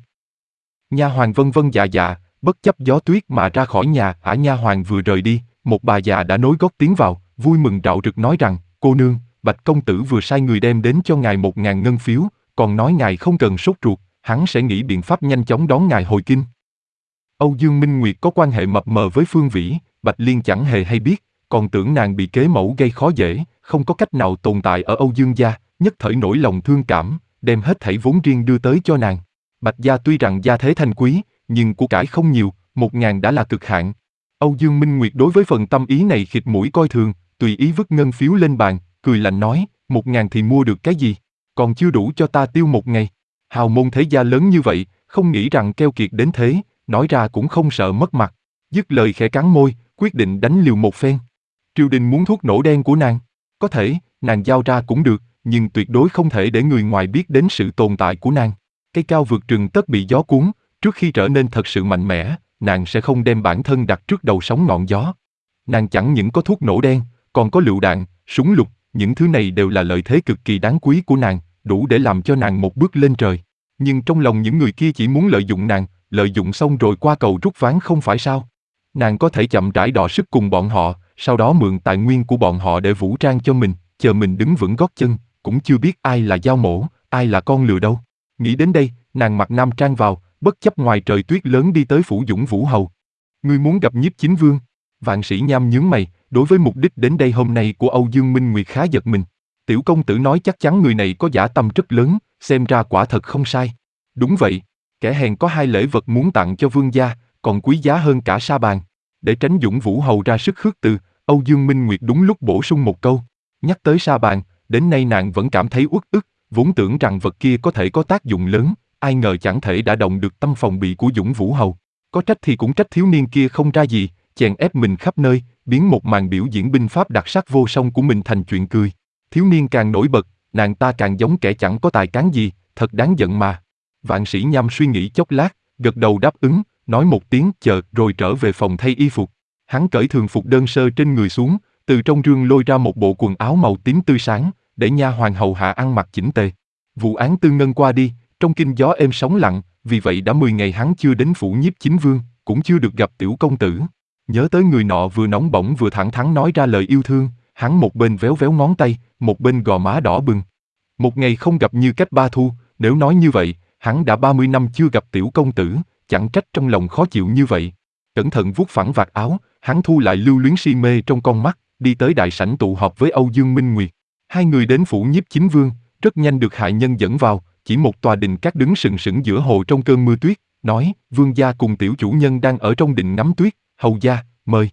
Nha hoàn vân vân dạ dạ, bất chấp gió tuyết mà ra khỏi nhà. Ả nha hoàn vừa rời đi, một bà già đã nối gót tiến vào, vui mừng rạo rực nói rằng, cô nương, Bạch công tử vừa sai người đem đến cho ngài một ngàn ngân phiếu, còn nói ngài không cần sốt ruột, hắn sẽ nghĩ biện pháp nhanh chóng đón ngài hồi kinh. Âu Dương Minh Nguyệt có quan hệ mập mờ với Phương Vĩ, Bạch Liên chẳng hề hay biết, còn tưởng nàng bị kế mẫu gây khó dễ, không có cách nào tồn tại ở Âu Dương gia, nhất thời nổi lòng thương cảm, đem hết thảy vốn riêng đưa tới cho nàng. Bạch gia tuy rằng gia thế thanh quý, nhưng của cải không nhiều, một ngàn đã là cực hạn. Âu Dương Minh Nguyệt đối với phần tâm ý này khịt mũi coi thường, tùy ý vứt ngân phiếu lên bàn, cười lạnh nói, một ngàn thì mua được cái gì, còn chưa đủ cho ta tiêu một ngày. Hào môn thế gia lớn như vậy, không nghĩ rằng keo kiệt đến thế, nói ra cũng không sợ mất mặt. Dứt lời khẽ cắn môi, quyết định đánh liều một phen. Triều đình muốn thuốc nổ đen của nàng, có thể, nàng giao ra cũng được, nhưng tuyệt đối không thể để người ngoài biết đến sự tồn tại của nàng. Cây cao vượt rừng tất bị gió cuốn, trước khi trở nên thật sự mạnh mẽ, nàng sẽ không đem bản thân đặt trước đầu sóng ngọn gió. Nàng chẳng những có thuốc nổ đen, còn có lựu đạn, súng lục, những thứ này đều là lợi thế cực kỳ đáng quý của nàng, đủ để làm cho nàng một bước lên trời. Nhưng trong lòng những người kia chỉ muốn lợi dụng nàng, lợi dụng xong rồi qua cầu rút ván không phải sao? Nàng có thể chậm rãi đọ sức cùng bọn họ, sau đó mượn tài nguyên của bọn họ để vũ trang cho mình, chờ mình đứng vững gót chân, cũng chưa biết ai là dao mổ, ai là con lừa đâu. Nghĩ đến đây, nàng mặc nam trang vào, bất chấp ngoài trời tuyết lớn đi tới phủ Dũng Vũ Hầu. Ngươi muốn gặp nhiếp chính vương? Vạn Sĩ Nham nhướng mày, đối với mục đích đến đây hôm nay của Âu Dương Minh Nguyệt khá giật mình. Tiểu công tử nói chắc chắn người này có dã tâm rất lớn, xem ra quả thật không sai. Đúng vậy, kẻ hèn có hai lễ vật muốn tặng cho vương gia, còn quý giá hơn cả sa bàn. Để tránh Dũng Vũ Hầu ra sức khước từ, Âu Dương Minh Nguyệt đúng lúc bổ sung một câu. Nhắc tới sa bàn, đến nay nàng vẫn cảm thấy uất ức, vốn tưởng rằng vật kia có thể có tác dụng lớn, ai ngờ chẳng thể đã động được tâm phòng bị của Dũng Vũ Hầu. Có có trách thì cũng trách thiếu niên kia không ra gì, chèn ép mình khắp nơi, biến một màn biểu diễn binh pháp đặc sắc vô song của mình thành chuyện cười. Thiếu niên càng nổi bật, nàng ta càng giống kẻ chẳng có tài cán gì, thật đáng giận mà. Vạn Sĩ Nham suy nghĩ chốc lát, gật đầu đáp ứng, nói một tiếng chờ rồi trở về phòng thay y phục. Hắn cởi thường phục đơn sơ trên người xuống, từ trong rương lôi ra một bộ quần áo màu tím tươi sáng, để nha hoàn hầu hạ ăn mặc chỉnh tề. Vụ án Tư Ngân qua đi, trong kinh gió êm sóng lặng, vì vậy đã mười ngày hắn chưa đến phủ Nhiếp Chính Vương, cũng chưa được gặp tiểu công tử. Nhớ tới người nọ vừa nóng bỏng vừa thẳng thắn nói ra lời yêu thương, hắn một bên véo véo ngón tay, một bên gò má đỏ bừng. Một ngày không gặp như cách ba thu, nếu nói như vậy, hắn đã ba mươi năm chưa gặp tiểu công tử, chẳng trách trong lòng khó chịu như vậy. Cẩn thận vuốt phẳng vạt áo, hắn thu lại lưu luyến si mê trong con mắt, đi tới đại sảnh tụ họp với Âu Dương Minh Nguyệt. Hai người đến phủ Nhiếp Chính Vương, rất nhanh được hạ nhân dẫn vào, chỉ một tòa đình cát đứng sừng sững giữa hồ trong cơn mưa tuyết, nói, vương gia cùng tiểu chủ nhân đang ở trong đình ngắm tuyết, hầu gia, mời.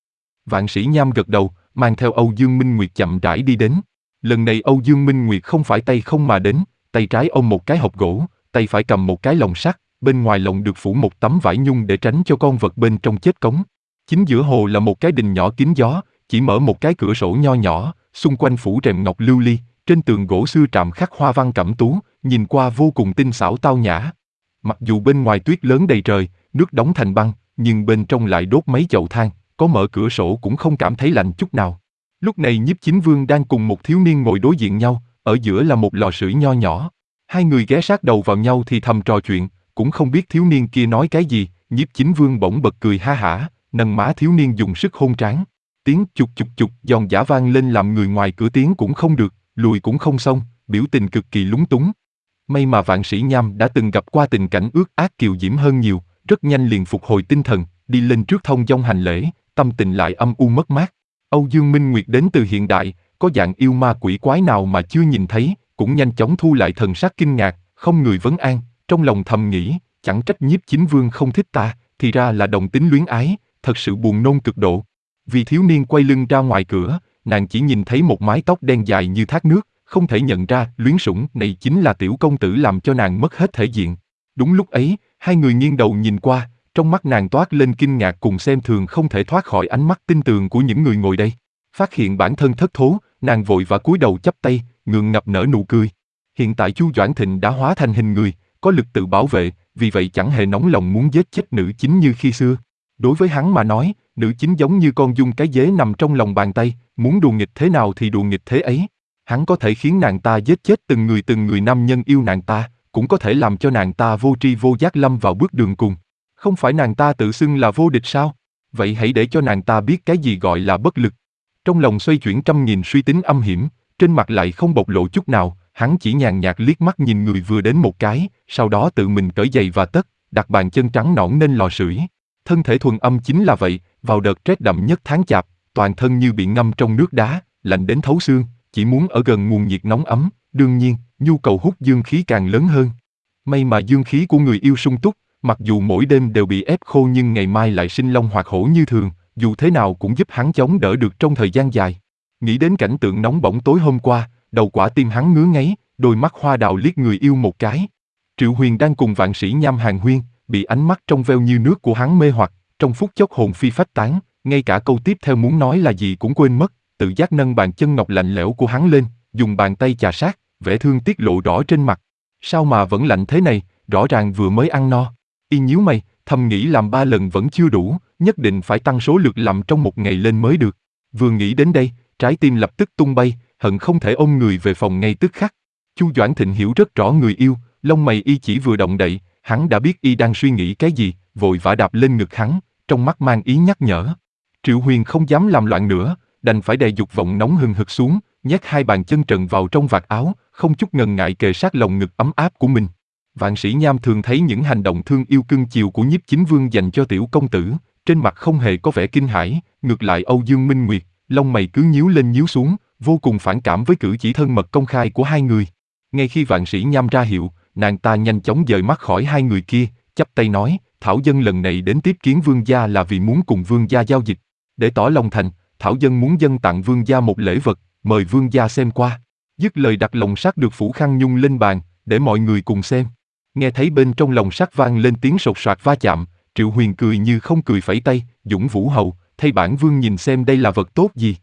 Vạn Sĩ Nham gật đầu, mang theo Âu Dương Minh Nguyệt chậm rãi đi đến. Lần này Âu Dương Minh Nguyệt không phải tay không mà đến, tay trái ôm một cái hộp gỗ, tay phải cầm một cái lồng sắt, bên ngoài lồng được phủ một tấm vải nhung để tránh cho con vật bên trong chết cống. Chính giữa hồ là một cái đình nhỏ kín gió, chỉ mở một cái cửa sổ nho nhỏ, xung quanh phủ rèm ngọc lưu ly, trên tường gỗ xưa trạm khắc hoa văn cẩm tú, nhìn qua vô cùng tinh xảo tao nhã. Mặc dù bên ngoài tuyết lớn đầy trời, nước đóng thành băng, nhưng bên trong lại đốt mấy chậu than, có mở cửa sổ cũng không cảm thấy lạnh chút nào. Lúc này Nhiếp Chính Vương đang cùng một thiếu niên ngồi đối diện nhau, ở giữa là một lò sưởi nho nhỏ. Hai người ghé sát đầu vào nhau thì thầm trò chuyện, cũng không biết thiếu niên kia nói cái gì. Nhiếp Chính Vương bỗng bật cười ha hả, nâng má thiếu niên dùng sức hôn trán. Tiếng chục chục chục giòn giã vang lên làm người ngoài cửa tiến cũng không được, lùi cũng không xong, biểu tình cực kỳ lúng túng. May mà Vạn Sĩ Nham đã từng gặp qua tình cảnh ước ác kiều diễm hơn nhiều, rất nhanh liền phục hồi tinh thần, đi lên trước thông dong hành lễ, tâm tình lại âm u mất mát. Âu Dương Minh Nguyệt đến từ hiện đại, có dạng yêu ma quỷ quái nào mà chưa nhìn thấy, cũng nhanh chóng thu lại thần sắc kinh ngạc, không người vấn an, trong lòng thầm nghĩ, chẳng trách Nhiếp Chính Vương không thích ta, thì ra là đồng tính luyến ái, thật sự buồn nôn cực độ. Vì thiếu niên quay lưng ra ngoài cửa, nàng chỉ nhìn thấy một mái tóc đen dài như thác nước, không thể nhận ra luyến sủng này chính là tiểu công tử làm cho nàng mất hết thể diện. Đúng lúc ấy, hai người nghiêng đầu nhìn qua, trong mắt nàng toát lên kinh ngạc cùng xem thường không thể thoát khỏi ánh mắt tinh tường của những người ngồi đây. Phát hiện bản thân thất thố, nàng vội vã cúi đầu chắp tay, ngượng ngập nở nụ cười. Hiện tại Chu Doãn Thịnh đã hóa thành hình người, có lực tự bảo vệ, vì vậy chẳng hề nóng lòng muốn giết chết nữ chính như khi xưa. Đối với hắn mà nói, nữ chính giống như con giun cái dế nằm trong lòng bàn tay, muốn đùa nghịch thế nào thì đùa nghịch thế ấy. Hắn có thể khiến nàng ta giết chết từng người từng người nam nhân yêu nàng ta, cũng có thể làm cho nàng ta vô tri vô giác lâm vào bước đường cùng. Không phải nàng ta tự xưng là vô địch sao? Vậy hãy để cho nàng ta biết cái gì gọi là bất lực. Trong lòng xoay chuyển trăm nghìn suy tính âm hiểm, trên mặt lại không bộc lộ chút nào, hắn chỉ nhàn nhạt liếc mắt nhìn người vừa đến một cái, sau đó tự mình cởi giày và tất, đặt bàn chân trắng nõn lên lò sưởi. Thân thể thuần âm chính là vậy, vào đợt rét đậm nhất tháng chạp, toàn thân như bị ngâm trong nước đá, lạnh đến thấu xương, chỉ muốn ở gần nguồn nhiệt nóng ấm, đương nhiên, nhu cầu hút dương khí càng lớn hơn. May mà dương khí của người yêu sung túc, mặc dù mỗi đêm đều bị ép khô nhưng ngày mai lại sinh long hoạt hổ như thường, dù thế nào cũng giúp hắn chống đỡ được trong thời gian dài. Nghĩ đến cảnh tượng nóng bỏng tối hôm qua, đầu quả tim hắn ngứa ngáy, đôi mắt hoa đào liếc người yêu một cái. Triệu Huyền đang cùng Vạn Sĩ Nham hàn huyên, bị ánh mắt trong veo như nước của hắn mê hoặc, trong phút chốc hồn phi phách tán, ngay cả câu tiếp theo muốn nói là gì cũng quên mất, tự giác nâng bàn chân ngọc lạnh lẽo của hắn lên, dùng bàn tay chà sát, vẻ thương tiếc lộ rõ trên mặt. Sao mà vẫn lạnh thế này, rõ ràng vừa mới ăn no. Y nhíu mày, thầm nghĩ làm ba lần vẫn chưa đủ, nhất định phải tăng số lượt làm trong một ngày lên mới được. Vừa nghĩ đến đây, trái tim lập tức tung bay, hận không thể ôm người về phòng ngay tức khắc. Chu Doãn Thịnh hiểu rất rõ người yêu, lông mày y chỉ vừa động đậy, hắn đã biết y đang suy nghĩ cái gì, vội vã đạp lên ngực hắn, trong mắt mang ý nhắc nhở. Triệu Huyền không dám làm loạn nữa, đành phải đè dục vọng nóng hừng hực xuống, nhét hai bàn chân trần vào trong vạt áo, không chút ngần ngại kề sát lồng ngực ấm áp của mình. Vạn Sĩ Nham thường thấy những hành động thương yêu cưng chiều của Nhiếp Chính Vương dành cho tiểu công tử, trên mặt không hề có vẻ kinh hãi, ngược lại Âu Dương Minh Nguyệt, lông mày cứ nhíu lên nhíu xuống, vô cùng phản cảm với cử chỉ thân mật công khai của hai người. Ngay khi Vạn Sĩ Nham ra hiệu, nàng ta nhanh chóng dời mắt khỏi hai người kia, chắp tay nói, Thảo Dân lần này đến tiếp kiến vương gia là vì muốn cùng vương gia giao dịch. Để tỏ lòng thành, Thảo Dân muốn dâng tặng vương gia một lễ vật, mời vương gia xem qua. Dứt lời đặt lồng sắt được phủ khăn nhung lên bàn, để mọi người cùng xem. Nghe thấy bên trong lồng sắt vang lên tiếng sột soạt va chạm, Triệu Huyền cười như không cười phẩy tay, Dũng Vũ Hầu, thay bản vương nhìn xem đây là vật tốt gì.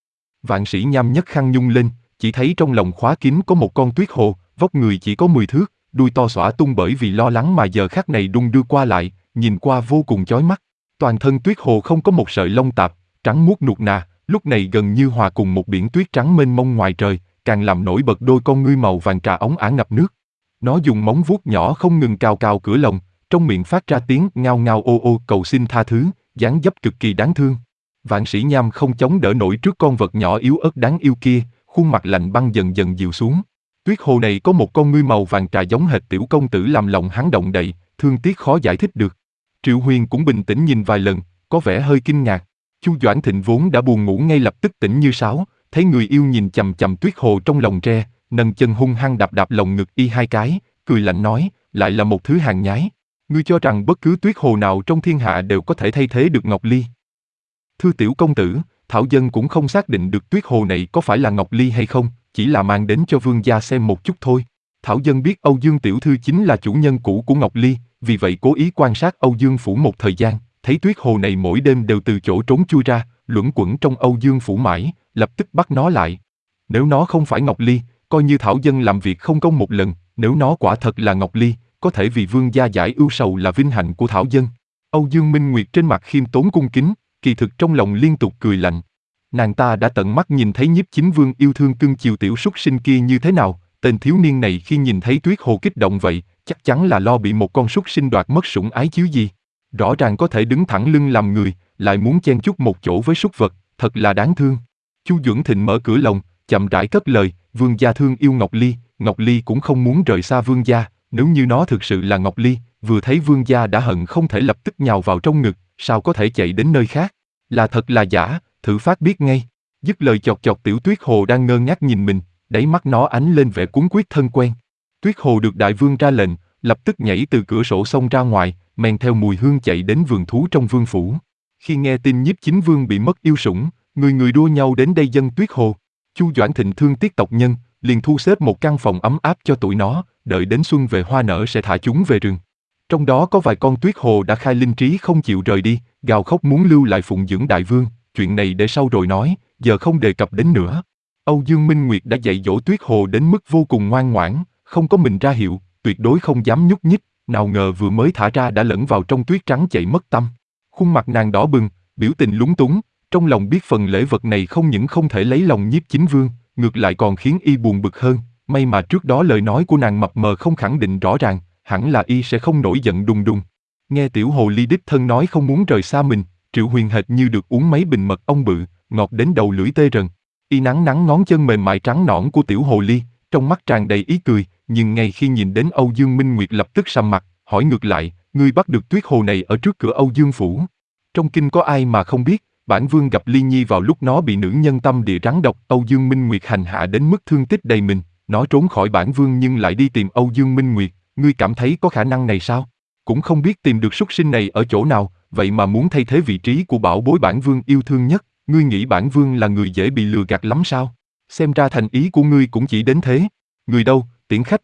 Vạn Sĩ Nham nhấc khăn nhung lên, chỉ thấy trong lòng khóa kín có một con tuyết hồ, vóc người chỉ có mười thước, đuôi to xõa tung bởi vì lo lắng mà giờ khắc này đung đưa qua lại, nhìn qua vô cùng chói mắt. Toàn thân tuyết hồ không có một sợi lông tạp, trắng muốt nuột nà, lúc này gần như hòa cùng một biển tuyết trắng mênh mông ngoài trời, càng làm nổi bật đôi con ngươi màu vàng trà óng ả ngập nước. Nó dùng móng vuốt nhỏ không ngừng cào cào cửa lồng, trong miệng phát ra tiếng ngao ngao ô ô cầu xin tha thứ, dáng dấp cực kỳ đáng thương. Vạn Sĩ Nham không chống đỡ nổi trước con vật nhỏ yếu ớt đáng yêu kia, khuôn mặt lạnh băng dần dần dịu xuống. Tuyết hồ này có một con ngươi màu vàng trà giống hệt tiểu công tử làm lòng hắn động đậy, thương tiếc khó giải thích được. Triệu Huyền cũng bình tĩnh nhìn vài lần, có vẻ hơi kinh ngạc. Chu Doãn Thịnh vốn đã buồn ngủ ngay lập tức tỉnh như sáo, thấy người yêu nhìn chằm chằm tuyết hồ trong lòng tre, nâng chân hung hăng đạp đạp lồng ngực y hai cái, cười lạnh nói, lại là một thứ hàng nhái. Ngươi cho rằng bất cứ tuyết hồ nào trong thiên hạ đều có thể thay thế được Ngọc Ly? Thưa tiểu công tử, Thảo dân cũng không xác định được tuyết hồ này có phải là Ngọc Ly hay không, chỉ là mang đến cho vương gia xem một chút thôi. Thảo dân biết Âu Dương tiểu thư chính là chủ nhân cũ của Ngọc Ly, vì vậy cố ý quan sát Âu Dương phủ một thời gian, thấy tuyết hồ này mỗi đêm đều từ chỗ trốn chui ra, luẩn quẩn trong Âu Dương phủ mãi, lập tức bắt nó lại. Nếu nó không phải Ngọc Ly, coi như Thảo dân làm việc không công một lần, nếu nó quả thật là Ngọc Ly, có thể vì vương gia giải ưu sầu là vinh hạnh của Thảo dân. Âu Dương Minh Nguyệt trên mặt khiêm tốn cung kính, kỳ thực trong lòng liên tục cười lạnh. Nàng ta đã tận mắt nhìn thấy Nhiếp Chính Vương yêu thương cưng chiều tiểu súc sinh kia như thế nào, tên thiếu niên này khi nhìn thấy tuyết hồ kích động vậy, chắc chắn là lo bị một con súc sinh đoạt mất sủng ái chứ gì. Rõ ràng có thể đứng thẳng lưng làm người, lại muốn chen chúc một chỗ với súc vật, thật là đáng thương. Chu Duẩn Thịnh mở cửa lồng, chậm rãi cất lời, vương gia thương yêu Ngọc Ly, Ngọc Ly cũng không muốn rời xa vương gia, nếu như nó thực sự là Ngọc Ly, vừa thấy vương gia đã hận không thể lập tức nhào vào trong ngực, sao có thể chạy đến nơi khác. Là thật là giả, thử phát biết ngay. Dứt lời chọc chọc tiểu tuyết hồ đang ngơ ngác nhìn mình, đáy mắt nó ánh lên vẻ cuống quýt thân quen. Tuyết hồ được đại vương ra lệnh, lập tức nhảy từ cửa sổ xông ra ngoài, men theo mùi hương chạy đến vườn thú trong vương phủ. Khi nghe tin Nhiếp Chính Vương bị mất yêu sủng, người người đua nhau đến đây dâng tuyết hồ. Chu Doãn Thịnh thương tiếc tộc nhân, liền thu xếp một căn phòng ấm áp cho tụi nó, đợi đến xuân về hoa nở sẽ thả chúng về rừng. Trong đó có vài con tuyết hồ đã khai linh trí không chịu rời đi, gào khóc muốn lưu lại phụng dưỡng đại vương, chuyện này để sau rồi nói, giờ không đề cập đến nữa. Âu Dương Minh Nguyệt đã dạy dỗ tuyết hồ đến mức vô cùng ngoan ngoãn, không có mình ra hiệu, tuyệt đối không dám nhúc nhích, nào ngờ vừa mới thả ra đã lẫn vào trong tuyết trắng chạy mất tâm. Khuôn mặt nàng đỏ bừng, biểu tình lúng túng, trong lòng biết phần lễ vật này không những không thể lấy lòng Nhiếp Chính Vương, ngược lại còn khiến y buồn bực hơn, may mà trước đó lời nói của nàng mập mờ không khẳng định rõ ràng, hẳn là y sẽ không nổi giận đùng đùng. Nghe tiểu hồ ly đích thân nói không muốn rời xa mình, Triệu Huyền hệt như được uống mấy bình mật ong bự, ngọt đến đầu lưỡi tê rần. Y nắng nắng ngón chân mềm mại trắng nõn của tiểu hồ ly, trong mắt tràn đầy ý cười, nhưng ngay khi nhìn đến Âu Dương Minh Nguyệt lập tức sầm mặt, hỏi ngược lại, ngươi bắt được tuyết hồ này ở trước cửa Âu Dương phủ. Trong kinh có ai mà không biết, bản vương gặp Ly Nhi vào lúc nó bị nữ nhân tâm địa rắn độc Âu Dương Minh Nguyệt hành hạ đến mức thương tích đầy mình, nó trốn khỏi bản vương nhưng lại đi tìm Âu Dương Minh Nguyệt, ngươi cảm thấy có khả năng này sao? Cũng không biết tìm được súc sinh này ở chỗ nào, vậy mà muốn thay thế vị trí của bảo bối bản vương yêu thương nhất, ngươi nghĩ bản vương là người dễ bị lừa gạt lắm sao? Xem ra thành ý của ngươi cũng chỉ đến thế. Người đâu, tiễn khách.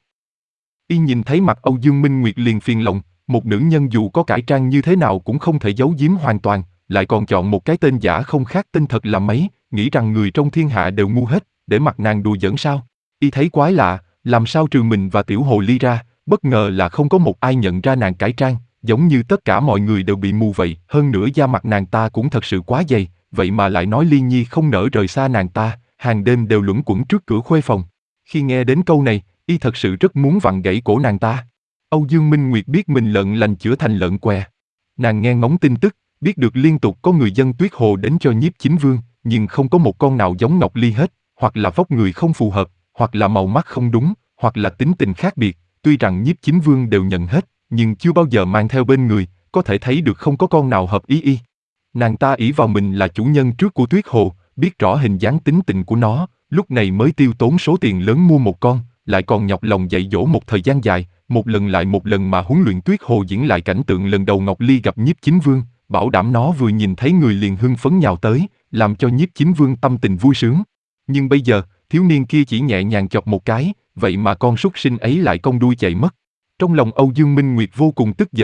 Y nhìn thấy mặt Âu Dương Minh Nguyệt liền phiền lòng, một nữ nhân dù có cải trang như thế nào cũng không thể giấu giếm hoàn toàn, lại còn chọn một cái tên giả không khác tên thật là mấy, nghĩ rằng người trong thiên hạ đều ngu hết, để mặt nàng đùa giỡn sao? Y thấy quái lạ, làm sao trừ mình và tiểu hồ ly ra, bất ngờ là không có một ai nhận ra nàng cải trang, giống như tất cả mọi người đều bị mù vậy, hơn nữa da mặt nàng ta cũng thật sự quá dày, vậy mà lại nói Ly Nhi không nỡ rời xa nàng ta, hàng đêm đều luẩn quẩn trước cửa khuê phòng. Khi nghe đến câu này, y thật sự rất muốn vặn gãy cổ nàng ta. Âu Dương Minh Nguyệt biết mình lợn lành chữa thành lợn què. Nàng nghe ngóng tin tức, biết được liên tục có người dân tuyết hồ đến cho Nhiếp Chính Vương, nhưng không có một con nào giống Ngọc Ly hết, hoặc là vóc người không phù hợp, hoặc là màu mắt không đúng, hoặc là tính tình khác biệt. Tuy rằng Nhiếp Chính Vương đều nhận hết, nhưng chưa bao giờ mang theo bên người, có thể thấy được không có con nào hợp ý y. Nàng ta ỷ vào mình là chủ nhân trước của tuyết hồ, biết rõ hình dáng tính tình của nó, lúc này mới tiêu tốn số tiền lớn mua một con, lại còn nhọc lòng dạy dỗ một thời gian dài, một lần lại một lần mà huấn luyện tuyết hồ diễn lại cảnh tượng lần đầu Ngọc Ly gặp Nhiếp Chính Vương, bảo đảm nó vừa nhìn thấy người liền hưng phấn nhào tới, làm cho Nhiếp Chính Vương tâm tình vui sướng. Nhưng bây giờ, thiếu niên kia chỉ nhẹ nhàng chọc một cái, vậy mà con súc sinh ấy lại cong đuôi chạy mất. Trong lòng Âu Dương Minh Nguyệt vô cùng tức giận,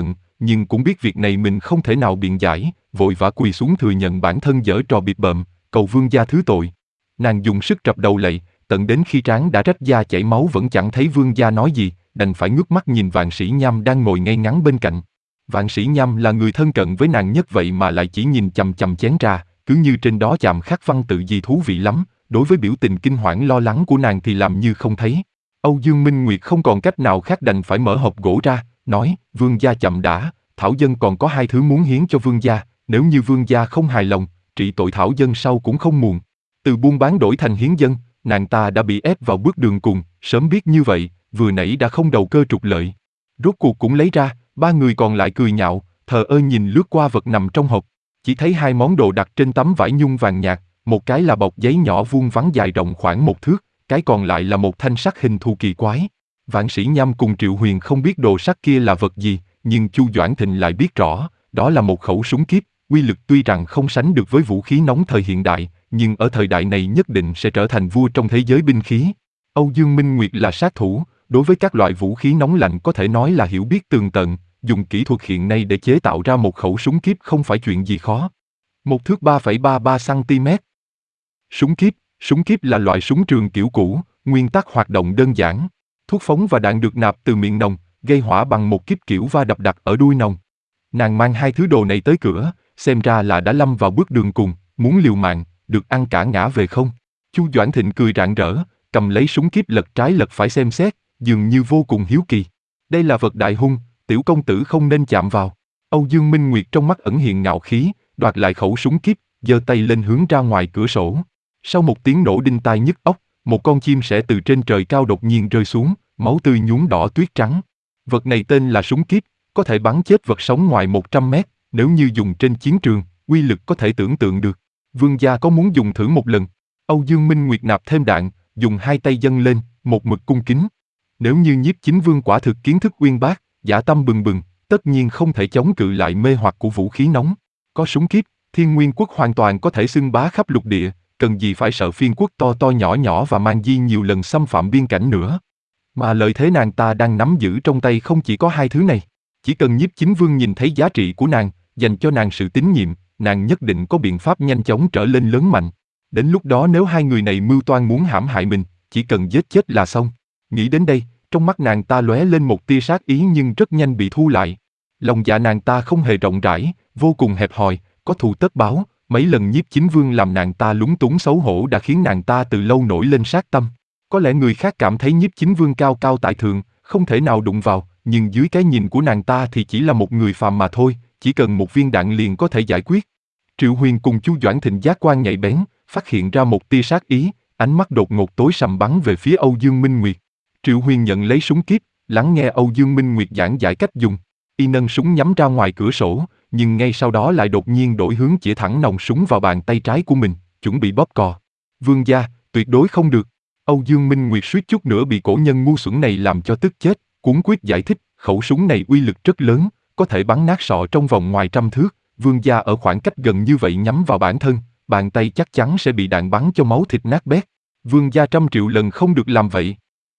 nhưng cũng biết việc này mình không thể nào biện giải, vội vã quỳ xuống thừa nhận bản thân giở trò bịp bợm, cầu vương gia thứ tội. Nàng dùng sức rập đầu lạy, tận đến khi trán đã rách da chảy máu vẫn chẳng thấy vương gia nói gì, đành phải ngước mắt nhìn Vạn Sĩ Nham đang ngồi ngay ngắn bên cạnh. Vạn Sĩ Nham là người thân cận với nàng nhất vậy mà lại chỉ nhìn chằm chằm chén trà, cứ như trên đó chạm khắc văn tự gì thú vị lắm, đối với biểu tình kinh hoảng lo lắng của nàng thì làm như không thấy. Âu Dương Minh Nguyệt không còn cách nào khác đành phải mở hộp gỗ ra, nói, vương gia chậm đã, Thảo Dân còn có hai thứ muốn hiến cho vương gia, nếu như vương gia không hài lòng, trị tội Thảo Dân sau cũng không muộn. Từ buôn bán đổi thành hiến dân, nàng ta đã bị ép vào bước đường cùng, sớm biết như vậy, vừa nãy đã không đầu cơ trục lợi. Rốt cuộc cũng lấy ra, ba người còn lại cười nhạo, thờ ơ nhìn lướt qua vật nằm trong hộp, chỉ thấy hai món đồ đặt trên tấm vải nhung vàng nhạt, một cái là bọc giấy nhỏ vuông vắn dài rộng khoảng một thước, cái còn lại là một thanh sắt hình thù kỳ quái. Vạn Sĩ Nham cùng Triệu Huyền không biết đồ sắt kia là vật gì, nhưng Chu Doãn Thịnh lại biết rõ, đó là một khẩu súng kíp, uy lực tuy rằng không sánh được với vũ khí nóng thời hiện đại, nhưng ở thời đại này nhất định sẽ trở thành vua trong thế giới binh khí. Âu Dương Minh Nguyệt là sát thủ, đối với các loại vũ khí nóng lạnh có thể nói là hiểu biết tường tận, dùng kỹ thuật hiện nay để chế tạo ra một khẩu súng kíp không phải chuyện gì khó. Một thước ba phẩy ba ba xăng-ti-mét. Súng kíp, súng kíp là loại súng trường kiểu cũ, nguyên tắc hoạt động đơn giản. Thuốc phóng và đạn được nạp từ miệng nòng, gây hỏa bằng một kíp kiểu va đập đặt ở đuôi nòng. Nàng mang hai thứ đồ này tới cửa, xem ra là đã lâm vào bước đường cùng, muốn liều mạng, được ăn cả ngã về không. Chu Doãn Thịnh cười rạng rỡ, cầm lấy súng kíp lật trái lật phải xem xét, dường như vô cùng hiếu kỳ. Đây là vật đại hung, tiểu công tử không nên chạm vào. Âu Dương Minh Nguyệt trong mắt ẩn hiện ngạo khí, đoạt lại khẩu súng kíp, giơ tay lên hướng ra ngoài cửa sổ. Sau một tiếng nổ đinh tai nhức óc, một con chim sẻ từ trên trời cao đột nhiên rơi xuống, máu tươi nhuốm đỏ tuyết trắng. Vật này tên là súng kíp, có thể bắn chết vật sống ngoài một trăm mét, nếu như dùng trên chiến trường, uy lực có thể tưởng tượng được. Vương gia có muốn dùng thử một lần? Âu Dương Minh Nguyệt nạp thêm đạn, dùng hai tay dâng lên, một mực cung kính. Nếu như Nhiếp Chính Vương quả thực kiến thức uyên bác, dã tâm bừng bừng, tất nhiên không thể chống cự lại mê hoặc của vũ khí nóng. Có súng kíp, Thiên Nguyên Quốc hoàn toàn có thể xưng bá khắp lục địa, cần gì phải sợ phiên quốc to to nhỏ nhỏ và Man Di nhiều lần xâm phạm biên cảnh nữa. Mà lợi thế nàng ta đang nắm giữ trong tay không chỉ có hai thứ này. Chỉ cần Nhiếp Chính Vương nhìn thấy giá trị của nàng, dành cho nàng sự tín nhiệm, nàng nhất định có biện pháp nhanh chóng trở lên lớn mạnh. Đến lúc đó nếu hai người này mưu toan muốn hãm hại mình, chỉ cần giết chết là xong. Nghĩ đến đây, trong mắt nàng ta lóe lên một tia sát ý nhưng rất nhanh bị thu lại. Lòng dạ nàng ta không hề rộng rãi, vô cùng hẹp hòi, có thù tất báo. Mấy lần Nhiếp Chính Vương làm nàng ta lúng túng xấu hổ đã khiến nàng ta từ lâu nổi lên sát tâm. Có lẽ người khác cảm thấy Nhiếp Chính Vương cao cao tại thượng, không thể nào đụng vào, nhưng dưới cái nhìn của nàng ta thì chỉ là một người phàm mà thôi, chỉ cần một viên đạn liền có thể giải quyết. Triệu Huyền cùng Chu Doãn Thịnh giác quan nhạy bén, phát hiện ra một tia sát ý, ánh mắt đột ngột tối sầm bắn về phía Âu Dương Minh Nguyệt. Triệu Huyền nhận lấy súng kíp, lắng nghe Âu Dương Minh Nguyệt giảng giải cách dùng. Y nâng súng nhắm ra ngoài cửa sổ, nhưng ngay sau đó lại đột nhiên đổi hướng chĩa thẳng nòng súng vào bàn tay trái của mình, chuẩn bị bóp cò. Vương gia, tuyệt đối không được. Âu Dương Minh Nguyệt suýt chút nữa bị cổ nhân ngu xuẩn này làm cho tức chết, cuống quýt giải thích, khẩu súng này uy lực rất lớn, có thể bắn nát sọ trong vòng ngoài trăm thước. Vương gia ở khoảng cách gần như vậy nhắm vào bản thân, bàn tay chắc chắn sẽ bị đạn bắn cho máu thịt nát bét. Vương gia trăm triệu lần không được làm vậy.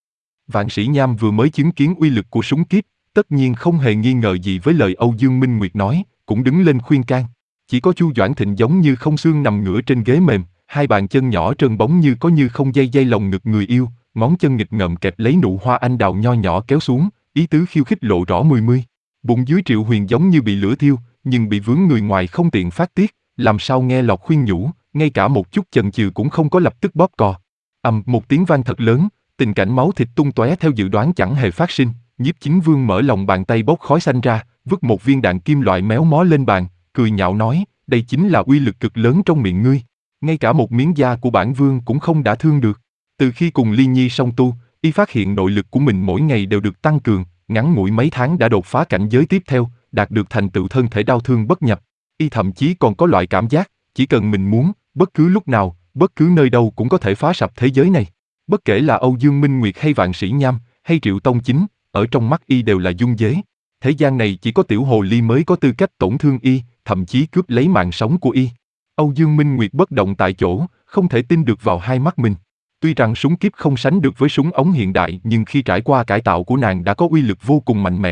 Vạn Sĩ Nham vừa mới chứng kiến uy lực của súng kíp, tất nhiên không hề nghi ngờ gì với lời Âu Dương Minh Nguyệt nói, cũng đứng lên khuyên can. Chỉ có Chu Doãn Thịnh giống như không xương nằm ngửa trên ghế mềm, hai bàn chân nhỏ trơn bóng như có như không dây dây lồng ngực người yêu, ngón chân nghịch ngợm kẹp lấy nụ hoa anh đào nho nhỏ kéo xuống, ý tứ khiêu khích lộ rõ mười mươi. Bụng dưới Triệu Huyền giống như bị lửa thiêu, nhưng bị vướng người ngoài không tiện phát tiết, làm sao nghe lọt khuyên nhủ, ngay cả một chút chần chừ cũng không có lập tức bóp cò. Ầm, một tiếng vang thật lớn, tình cảnh máu thịt tung tóe theo dự đoán chẳng hề phát sinh. Nhiếp Chính Vương mở lòng bàn tay bốc khói xanh ra, vứt một viên đạn kim loại méo mó lên bàn, cười nhạo nói, đây chính là uy lực cực lớn trong miệng ngươi. Ngay cả một miếng da của bản vương cũng không đả thương được. Từ khi cùng Ly Nhi song tu, y phát hiện nội lực của mình mỗi ngày đều được tăng cường, ngắn ngủi mấy tháng đã đột phá cảnh giới tiếp theo, đạt được thành tựu thân thể đau thương bất nhập. Y thậm chí còn có loại cảm giác, chỉ cần mình muốn, bất cứ lúc nào, bất cứ nơi đâu cũng có thể phá sập thế giới này. Bất kể là Âu Dương Minh Nguyệt hay Vạn Sĩ Nham, hay Triệu Tông Chính, ở trong mắt y đều là dung dế. Thế gian này chỉ có tiểu hồ ly mới có tư cách tổn thương y, thậm chí cướp lấy mạng sống của y. Âu Dương Minh Nguyệt bất động tại chỗ, không thể tin được vào hai mắt mình. Tuy rằng súng kíp không sánh được với súng ống hiện đại nhưng khi trải qua cải tạo của nàng đã có uy lực vô cùng mạnh mẽ,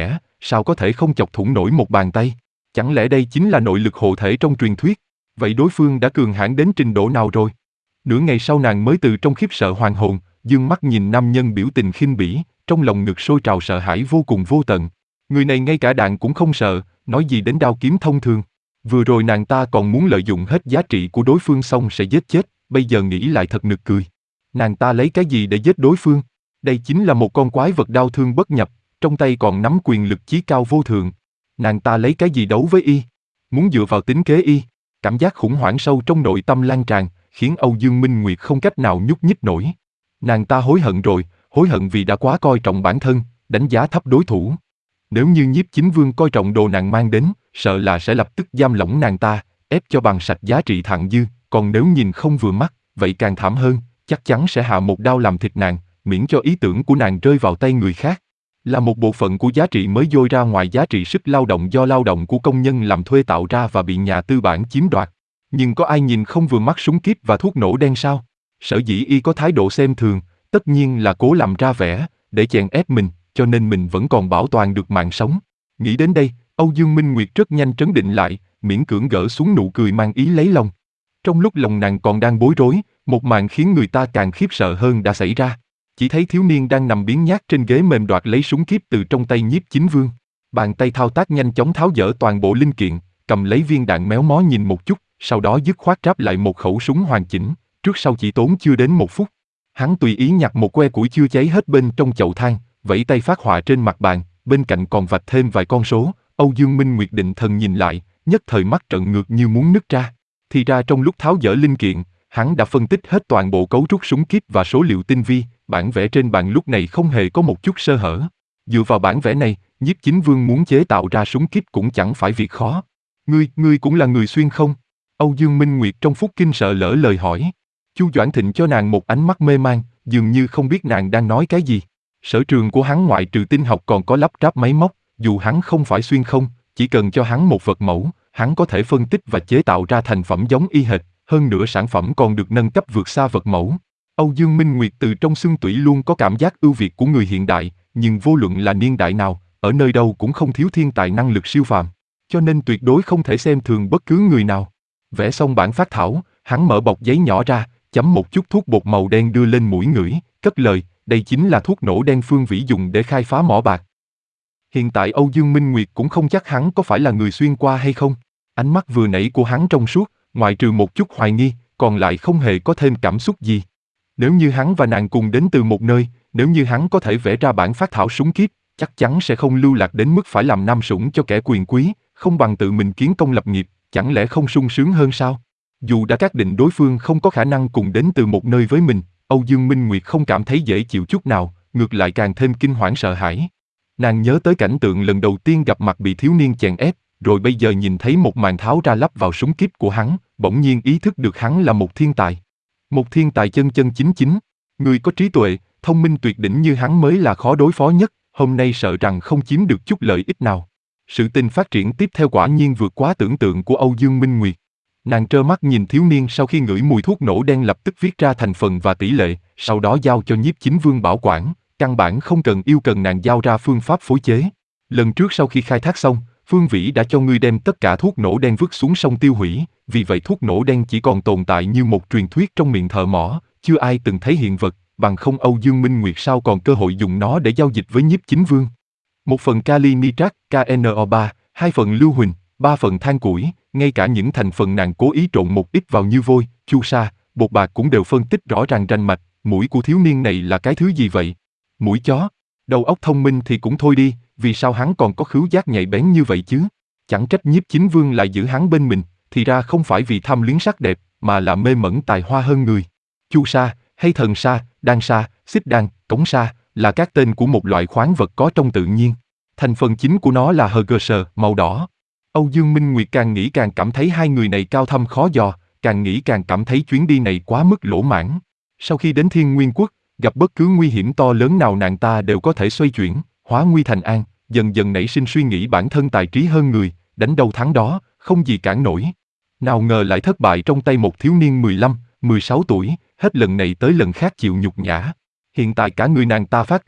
sao có thể không chọc thủng nổi một bàn tay? Chẳng lẽ đây chính là nội lực hộ thể trong truyền thuyết? Vậy đối phương đã cường hãn đến trình độ nào rồi? Nửa ngày sau nàng mới từ trong khiếp sợ hoàn hồn, dương mắt nhìn nam nhân biểu tình khinh bỉ, trong lòng ngực sôi trào sợ hãi vô cùng vô tận. Người này ngay cả đạn cũng không sợ, nói gì đến đao kiếm thông thường. Vừa rồi nàng ta còn muốn lợi dụng hết giá trị của đối phương xong sẽ giết chết, bây giờ nghĩ lại thật nực cười. Nàng ta lấy cái gì để giết đối phương? Đây chính là một con quái vật đau thương bất nhập, trong tay còn nắm quyền lực chí cao vô thượng. Nàng ta lấy cái gì đấu với y? Muốn dựa vào tính kế y? Cảm giác khủng hoảng sâu trong nội tâm lan tràn, khiến Âu Dương Minh Nguyệt không cách nào nhúc nhích nổi. Nàng ta hối hận rồi, hối hận vì đã quá coi trọng bản thân, đánh giá thấp đối thủ. Nếu như Nhiếp Chính Vương coi trọng đồ nàng mang đến, sợ là sẽ lập tức giam lỏng nàng ta, ép cho bằng sạch giá trị thặng dư, còn nếu nhìn không vừa mắt, vậy càng thảm hơn, chắc chắn sẽ hạ một đao làm thịt nàng, miễn cho ý tưởng của nàng rơi vào tay người khác. Là một bộ phận của giá trị mới dôi ra ngoài giá trị sức lao động do lao động của công nhân làm thuê tạo ra và bị nhà tư bản chiếm đoạt. Nhưng có ai nhìn không vừa mắt súng kíp và thuốc nổ đen sao? Sở dĩ y có thái độ xem thường, tất nhiên là cố làm ra vẻ, để chèn ép mình, cho nên mình vẫn còn bảo toàn được mạng sống. Nghĩ đến đây, Âu Dương Minh Nguyệt rất nhanh trấn định lại, miễn cưỡng gỡ xuống nụ cười mang ý lấy lòng. Trong lúc lòng nàng còn đang bối rối, một màn khiến người ta càng khiếp sợ hơn đã xảy ra. Chỉ thấy thiếu niên đang nằm biếng nhác trên ghế mềm đoạt lấy súng kíp từ trong tay Nhiếp Chính Vương. Bàn tay thao tác nhanh chóng tháo dỡ toàn bộ linh kiện, cầm lấy viên đạn méo mó nhìn một chút, sau đó dứt khoát ráp lại một khẩu súng hoàn chỉnh, trước sau chỉ tốn chưa đến một phút. Hắn tùy ý nhặt một que củi chưa cháy hết bên trong chậu than, vẫy tay phát họa trên mặt bàn, bên cạnh còn vạch thêm vài con số. Âu Dương Minh Nguyệt định thần nhìn lại, nhất thời mắt trợn ngược như muốn nứt ra. Thì ra trong lúc tháo dỡ linh kiện, hắn đã phân tích hết toàn bộ cấu trúc súng kíp và số liệu tinh vi, bản vẽ trên bàn lúc này không hề có một chút sơ hở. Dựa vào bản vẽ này, Nhiếp Chính Vương muốn chế tạo ra súng kíp cũng chẳng phải việc khó. Ngươi, ngươi cũng là người xuyên không? Âu Dương Minh Nguyệt trong phút kinh sợ lỡ lời hỏi. Chu Doãn Thịnh cho nàng một ánh mắt mê man, dường như không biết nàng đang nói cái gì. Sở trường của hắn ngoại trừ tin học còn có lắp ráp máy móc, dù hắn không phải xuyên không, chỉ cần cho hắn một vật mẫu, hắn có thể phân tích và chế tạo ra thành phẩm giống y hệt, hơn nữa sản phẩm còn được nâng cấp vượt xa vật mẫu. Âu Dương Minh Nguyệt từ trong xương tủy luôn có cảm giác ưu việt của người hiện đại, nhưng vô luận là niên đại nào, ở nơi đâu cũng không thiếu thiên tài năng lực siêu phàm, cho nên tuyệt đối không thể xem thường bất cứ người nào. Vẽ xong bản phác thảo, hắn mở bọc giấy nhỏ ra, chấm một chút thuốc bột màu đen đưa lên mũi ngửi, cất lời, đây chính là thuốc nổ đen Phương Vĩ dùng để khai phá mỏ bạc. Hiện tại Âu Dương Minh Nguyệt cũng không chắc hắn có phải là người xuyên qua hay không. Ánh mắt vừa nãy của hắn trong suốt, ngoại trừ một chút hoài nghi, còn lại không hề có thêm cảm xúc gì. Nếu như hắn và nàng cùng đến từ một nơi, nếu như hắn có thể vẽ ra bản phác thảo súng kíp, chắc chắn sẽ không lưu lạc đến mức phải làm nam sủng cho kẻ quyền quý, không bằng tự mình kiến công lập nghiệp, chẳng lẽ không sung sướng hơn sao? Dù đã xác định đối phương không có khả năng cùng đến từ một nơi với mình, Âu Dương Minh Nguyệt không cảm thấy dễ chịu chút nào, ngược lại càng thêm kinh hoảng sợ hãi. Nàng nhớ tới cảnh tượng lần đầu tiên gặp mặt bị thiếu niên chèn ép, rồi bây giờ nhìn thấy một màn tháo ra lắp vào súng kíp của hắn, bỗng nhiên ý thức được hắn là một thiên tài. Một thiên tài chân chân chính chính, người có trí tuệ, thông minh tuyệt đỉnh như hắn mới là khó đối phó nhất, hôm nay sợ rằng không chiếm được chút lợi ích nào. Sự tình phát triển tiếp theo quả nhiên vượt quá tưởng tượng của Âu Dương Minh Nguyệt. Nàng trơ mắt nhìn thiếu niên sau khi ngửi mùi thuốc nổ đen lập tức viết ra thành phần và tỷ lệ, sau đó giao cho Nhiếp Chính Vương bảo quản, căn bản không cần yêu cần nàng giao ra phương pháp phối chế. Lần trước sau khi khai thác xong, Phương Vĩ đã cho ngươi đem tất cả thuốc nổ đen vứt xuống sông tiêu hủy, vì vậy thuốc nổ đen chỉ còn tồn tại như một truyền thuyết trong miệng thợ mỏ, chưa ai từng thấy hiện vật, bằng không Âu Dương Minh Nguyệt sao còn cơ hội dùng nó để giao dịch với Nhiếp Chính Vương. Một phần kali nitrat K N O ba, hai phần lưu huỳnh, ba phần than củi, ngay cả những thành phần nàng cố ý trộn một ít vào như vôi, chu sa, bột bạc cũng đều phân tích rõ ràng rành mạch. Mũi của thiếu niên này là cái thứ gì vậy? Mũi chó? Đầu óc thông minh thì cũng thôi đi, vì sao hắn còn có khứu giác nhạy bén như vậy chứ? Chẳng trách Nhiếp Chính Vương lại giữ hắn bên mình, thì ra không phải vì tham luyến sắc đẹp, mà là mê mẩn tài hoa hơn người. Chu sa, hay thần sa, đan sa, xích đan, cống sa, là các tên của một loại khoáng vật có trong tự nhiên. Thành phần chính của nó là Hergers, màu đỏ. Âu Dương Minh Nguyệt càng nghĩ càng cảm thấy hai người này cao thâm khó dò, càng nghĩ càng cảm thấy chuyến đi này quá mức lỗ mãng. Sau khi đến Thiên Nguyên Quốc, gặp bất cứ nguy hiểm to lớn nào nàng ta đều có thể xoay chuyển, hóa nguy thành an, dần dần nảy sinh suy nghĩ bản thân tài trí hơn người, đánh đâu thắng đó, không gì cản nổi. Nào ngờ lại thất bại trong tay một thiếu niên mười lăm, mười sáu tuổi, hết lần này tới lần khác chịu nhục nhã. Hiện tại cả người nàng ta phát run,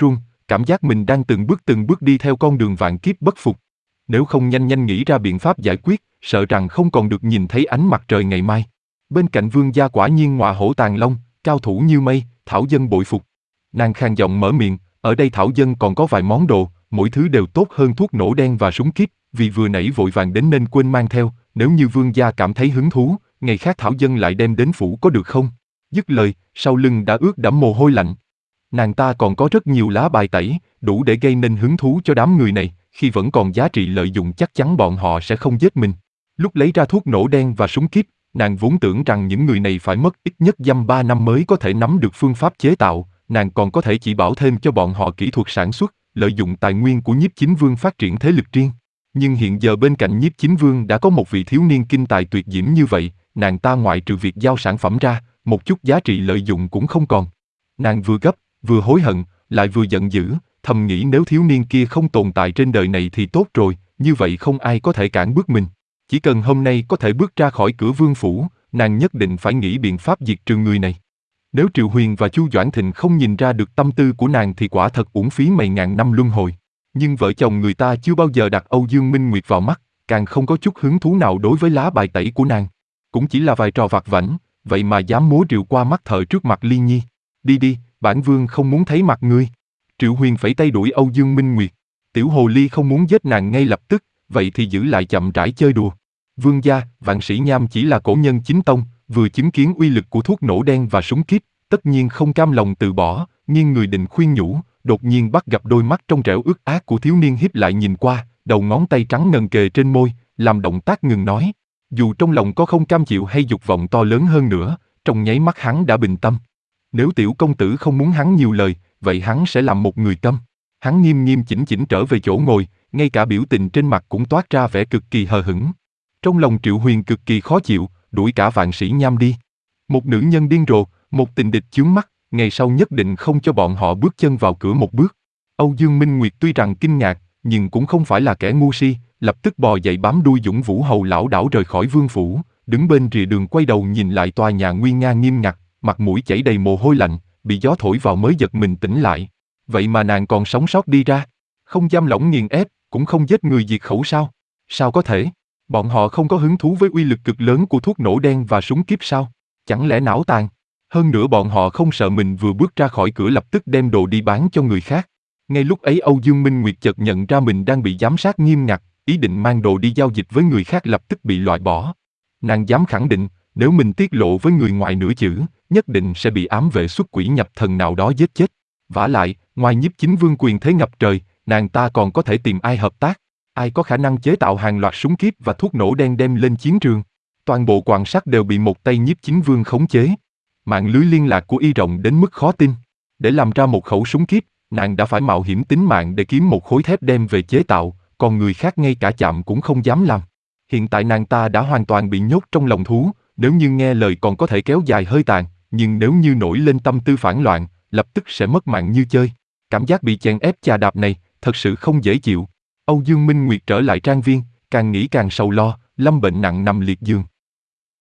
cảm giác mình đang từng bước từng bước đi theo con đường vạn kiếp bất phục. Nếu không nhanh nhanh nghĩ ra biện pháp giải quyết, sợ rằng không còn được nhìn thấy ánh mặt trời ngày mai. Bên cạnh Vương gia quả nhiên ngọa hổ tàng long, cao thủ như mây, Thảo Dân bội phục. Nàng khàn giọng mở miệng, ở đây Thảo Dân còn có vài món đồ, mỗi thứ đều tốt hơn thuốc nổ đen và súng kíp, vì vừa nãy vội vàng đến nên quên mang theo, nếu như Vương gia cảm thấy hứng thú, ngày khác Thảo Dân lại đem đến phủ có được không? Dứt lời, sau lưng đã ướt đẫm mồ hôi lạnh. Nàng ta còn có rất nhiều lá bài tẩy, đủ để gây nên hứng thú cho đám người này, khi vẫn còn giá trị lợi dụng chắc chắn bọn họ sẽ không giết mình. Lúc lấy ra thuốc nổ đen và súng kíp, nàng vốn tưởng rằng những người này phải mất ít nhất dăm ba năm mới có thể nắm được phương pháp chế tạo, nàng còn có thể chỉ bảo thêm cho bọn họ kỹ thuật sản xuất, lợi dụng tài nguyên của Nhiếp Chính Vương phát triển thế lực riêng. Nhưng hiện giờ bên cạnh Nhiếp Chính Vương đã có một vị thiếu niên kinh tài tuyệt diễm như vậy, nàng ta ngoại trừ việc giao sản phẩm ra, một chút giá trị lợi dụng cũng không còn. Nàng vừa gấp, vừa hối hận, lại vừa giận dữ, thầm nghĩ nếu thiếu niên kia không tồn tại trên đời này thì tốt rồi, như vậy không ai có thể cản bước mình. Chỉ cần hôm nay có thể bước ra khỏi cửa vương phủ, nàng nhất định phải nghĩ biện pháp diệt trừ người này. Nếu Triệu Huyền và Chu Doãn Thịnh không nhìn ra được tâm tư của nàng thì quả thật uổng phí mày ngàn năm luân hồi. Nhưng vợ chồng người ta chưa bao giờ đặt Âu Dương Minh Nguyệt vào mắt, càng không có chút hứng thú nào đối với lá bài tẩy của nàng. Cũng chỉ là vài trò vặt vãnh, vậy mà dám múa rượu qua mắt thợ trước mặt Ly Nhi. Đi đi, bản vương không muốn thấy mặt ngươi. Triệu Huyền phẩy tay đuổi Âu Dương Minh Nguyệt. Tiểu hồ ly không muốn giết nàng ngay lập tức, vậy thì giữ lại chậm rãi chơi đùa. Vương gia, Vạn Sĩ Nham chỉ là cổ nhân chính tông, vừa chứng kiến uy lực của thuốc nổ đen và súng kíp, tất nhiên không cam lòng từ bỏ, nhưng người định khuyên nhủ, đột nhiên bắt gặp đôi mắt trong trẻo ướt át của thiếu niên híp lại nhìn qua, đầu ngón tay trắng ngần kề trên môi, làm động tác ngừng nói. Dù trong lòng có không cam chịu hay dục vọng to lớn hơn nữa, trong nháy mắt hắn đã bình tâm. Nếu tiểu công tử không muốn hắn nhiều lời, vậy hắn sẽ làm một người câm. Hắn nghiêm nghiêm chỉnh chỉnh trở về chỗ ngồi, ngay cả biểu tình trên mặt cũng toát ra vẻ cực kỳ hờ hững. Trong lòng Triệu Huyền cực kỳ khó chịu, đuổi cả Vạn Sĩ Nham đi. Một nữ nhân điên rồ, một tình địch chướng mắt, ngày sau nhất định không cho bọn họ bước chân vào cửa một bước. Âu Dương Minh Nguyệt tuy rằng kinh ngạc, nhưng cũng không phải là kẻ ngu si, lập tức bò dậy bám đuôi Dũng Vũ Hầu lão đảo rời khỏi vương phủ, đứng bên rìa đường quay đầu nhìn lại tòa nhà nguy nga nghiêm ngặt, mặt mũi chảy đầy mồ hôi lạnh, bị gió thổi vào mới giật mình tỉnh lại. Vậy mà nàng còn sống sót đi ra, không giam lỏng nghiền ép, cũng không giết người diệt khẩu sao? Sao có thể? Bọn họ không có hứng thú với uy lực cực lớn của thuốc nổ đen và súng kíp sao? Chẳng lẽ não tàn? Hơn nữa bọn họ không sợ mình vừa bước ra khỏi cửa lập tức đem đồ đi bán cho người khác. Ngay lúc ấy Âu Dương Minh Nguyệt chợt nhận ra mình đang bị giám sát nghiêm ngặt, ý định mang đồ đi giao dịch với người khác lập tức bị loại bỏ. Nàng dám khẳng định, nếu mình tiết lộ với người ngoài nửa chữ, nhất định sẽ bị ám vệ xuất quỷ nhập thần nào đó giết chết. Vả lại, ngoài Nhiếp Chính Vương quyền thế ngập trời, nàng ta còn có thể tìm ai hợp tác, ai có khả năng chế tạo hàng loạt súng kíp và thuốc nổ đen đem lên chiến trường. Toàn bộ quan sát đều bị một tay Nhiếp Chính Vương khống chế. Mạng lưới liên lạc của y rộng đến mức khó tin. Để làm ra một khẩu súng kíp, nàng đã phải mạo hiểm tính mạng để kiếm một khối thép đem về chế tạo, còn người khác ngay cả chạm cũng không dám làm. Hiện tại nàng ta đã hoàn toàn bị nhốt trong lòng thú, nếu như nghe lời còn có thể kéo dài hơi tàn, nhưng nếu như nổi lên tâm tư phản loạn, lập tức sẽ mất mạng như chơi. Cảm giác bị chèn ép chà đạp này, thật sự không dễ chịu. Âu Dương Minh Nguyệt trở lại trang viên, càng nghĩ càng sầu lo, lâm bệnh nặng nằm liệt giường.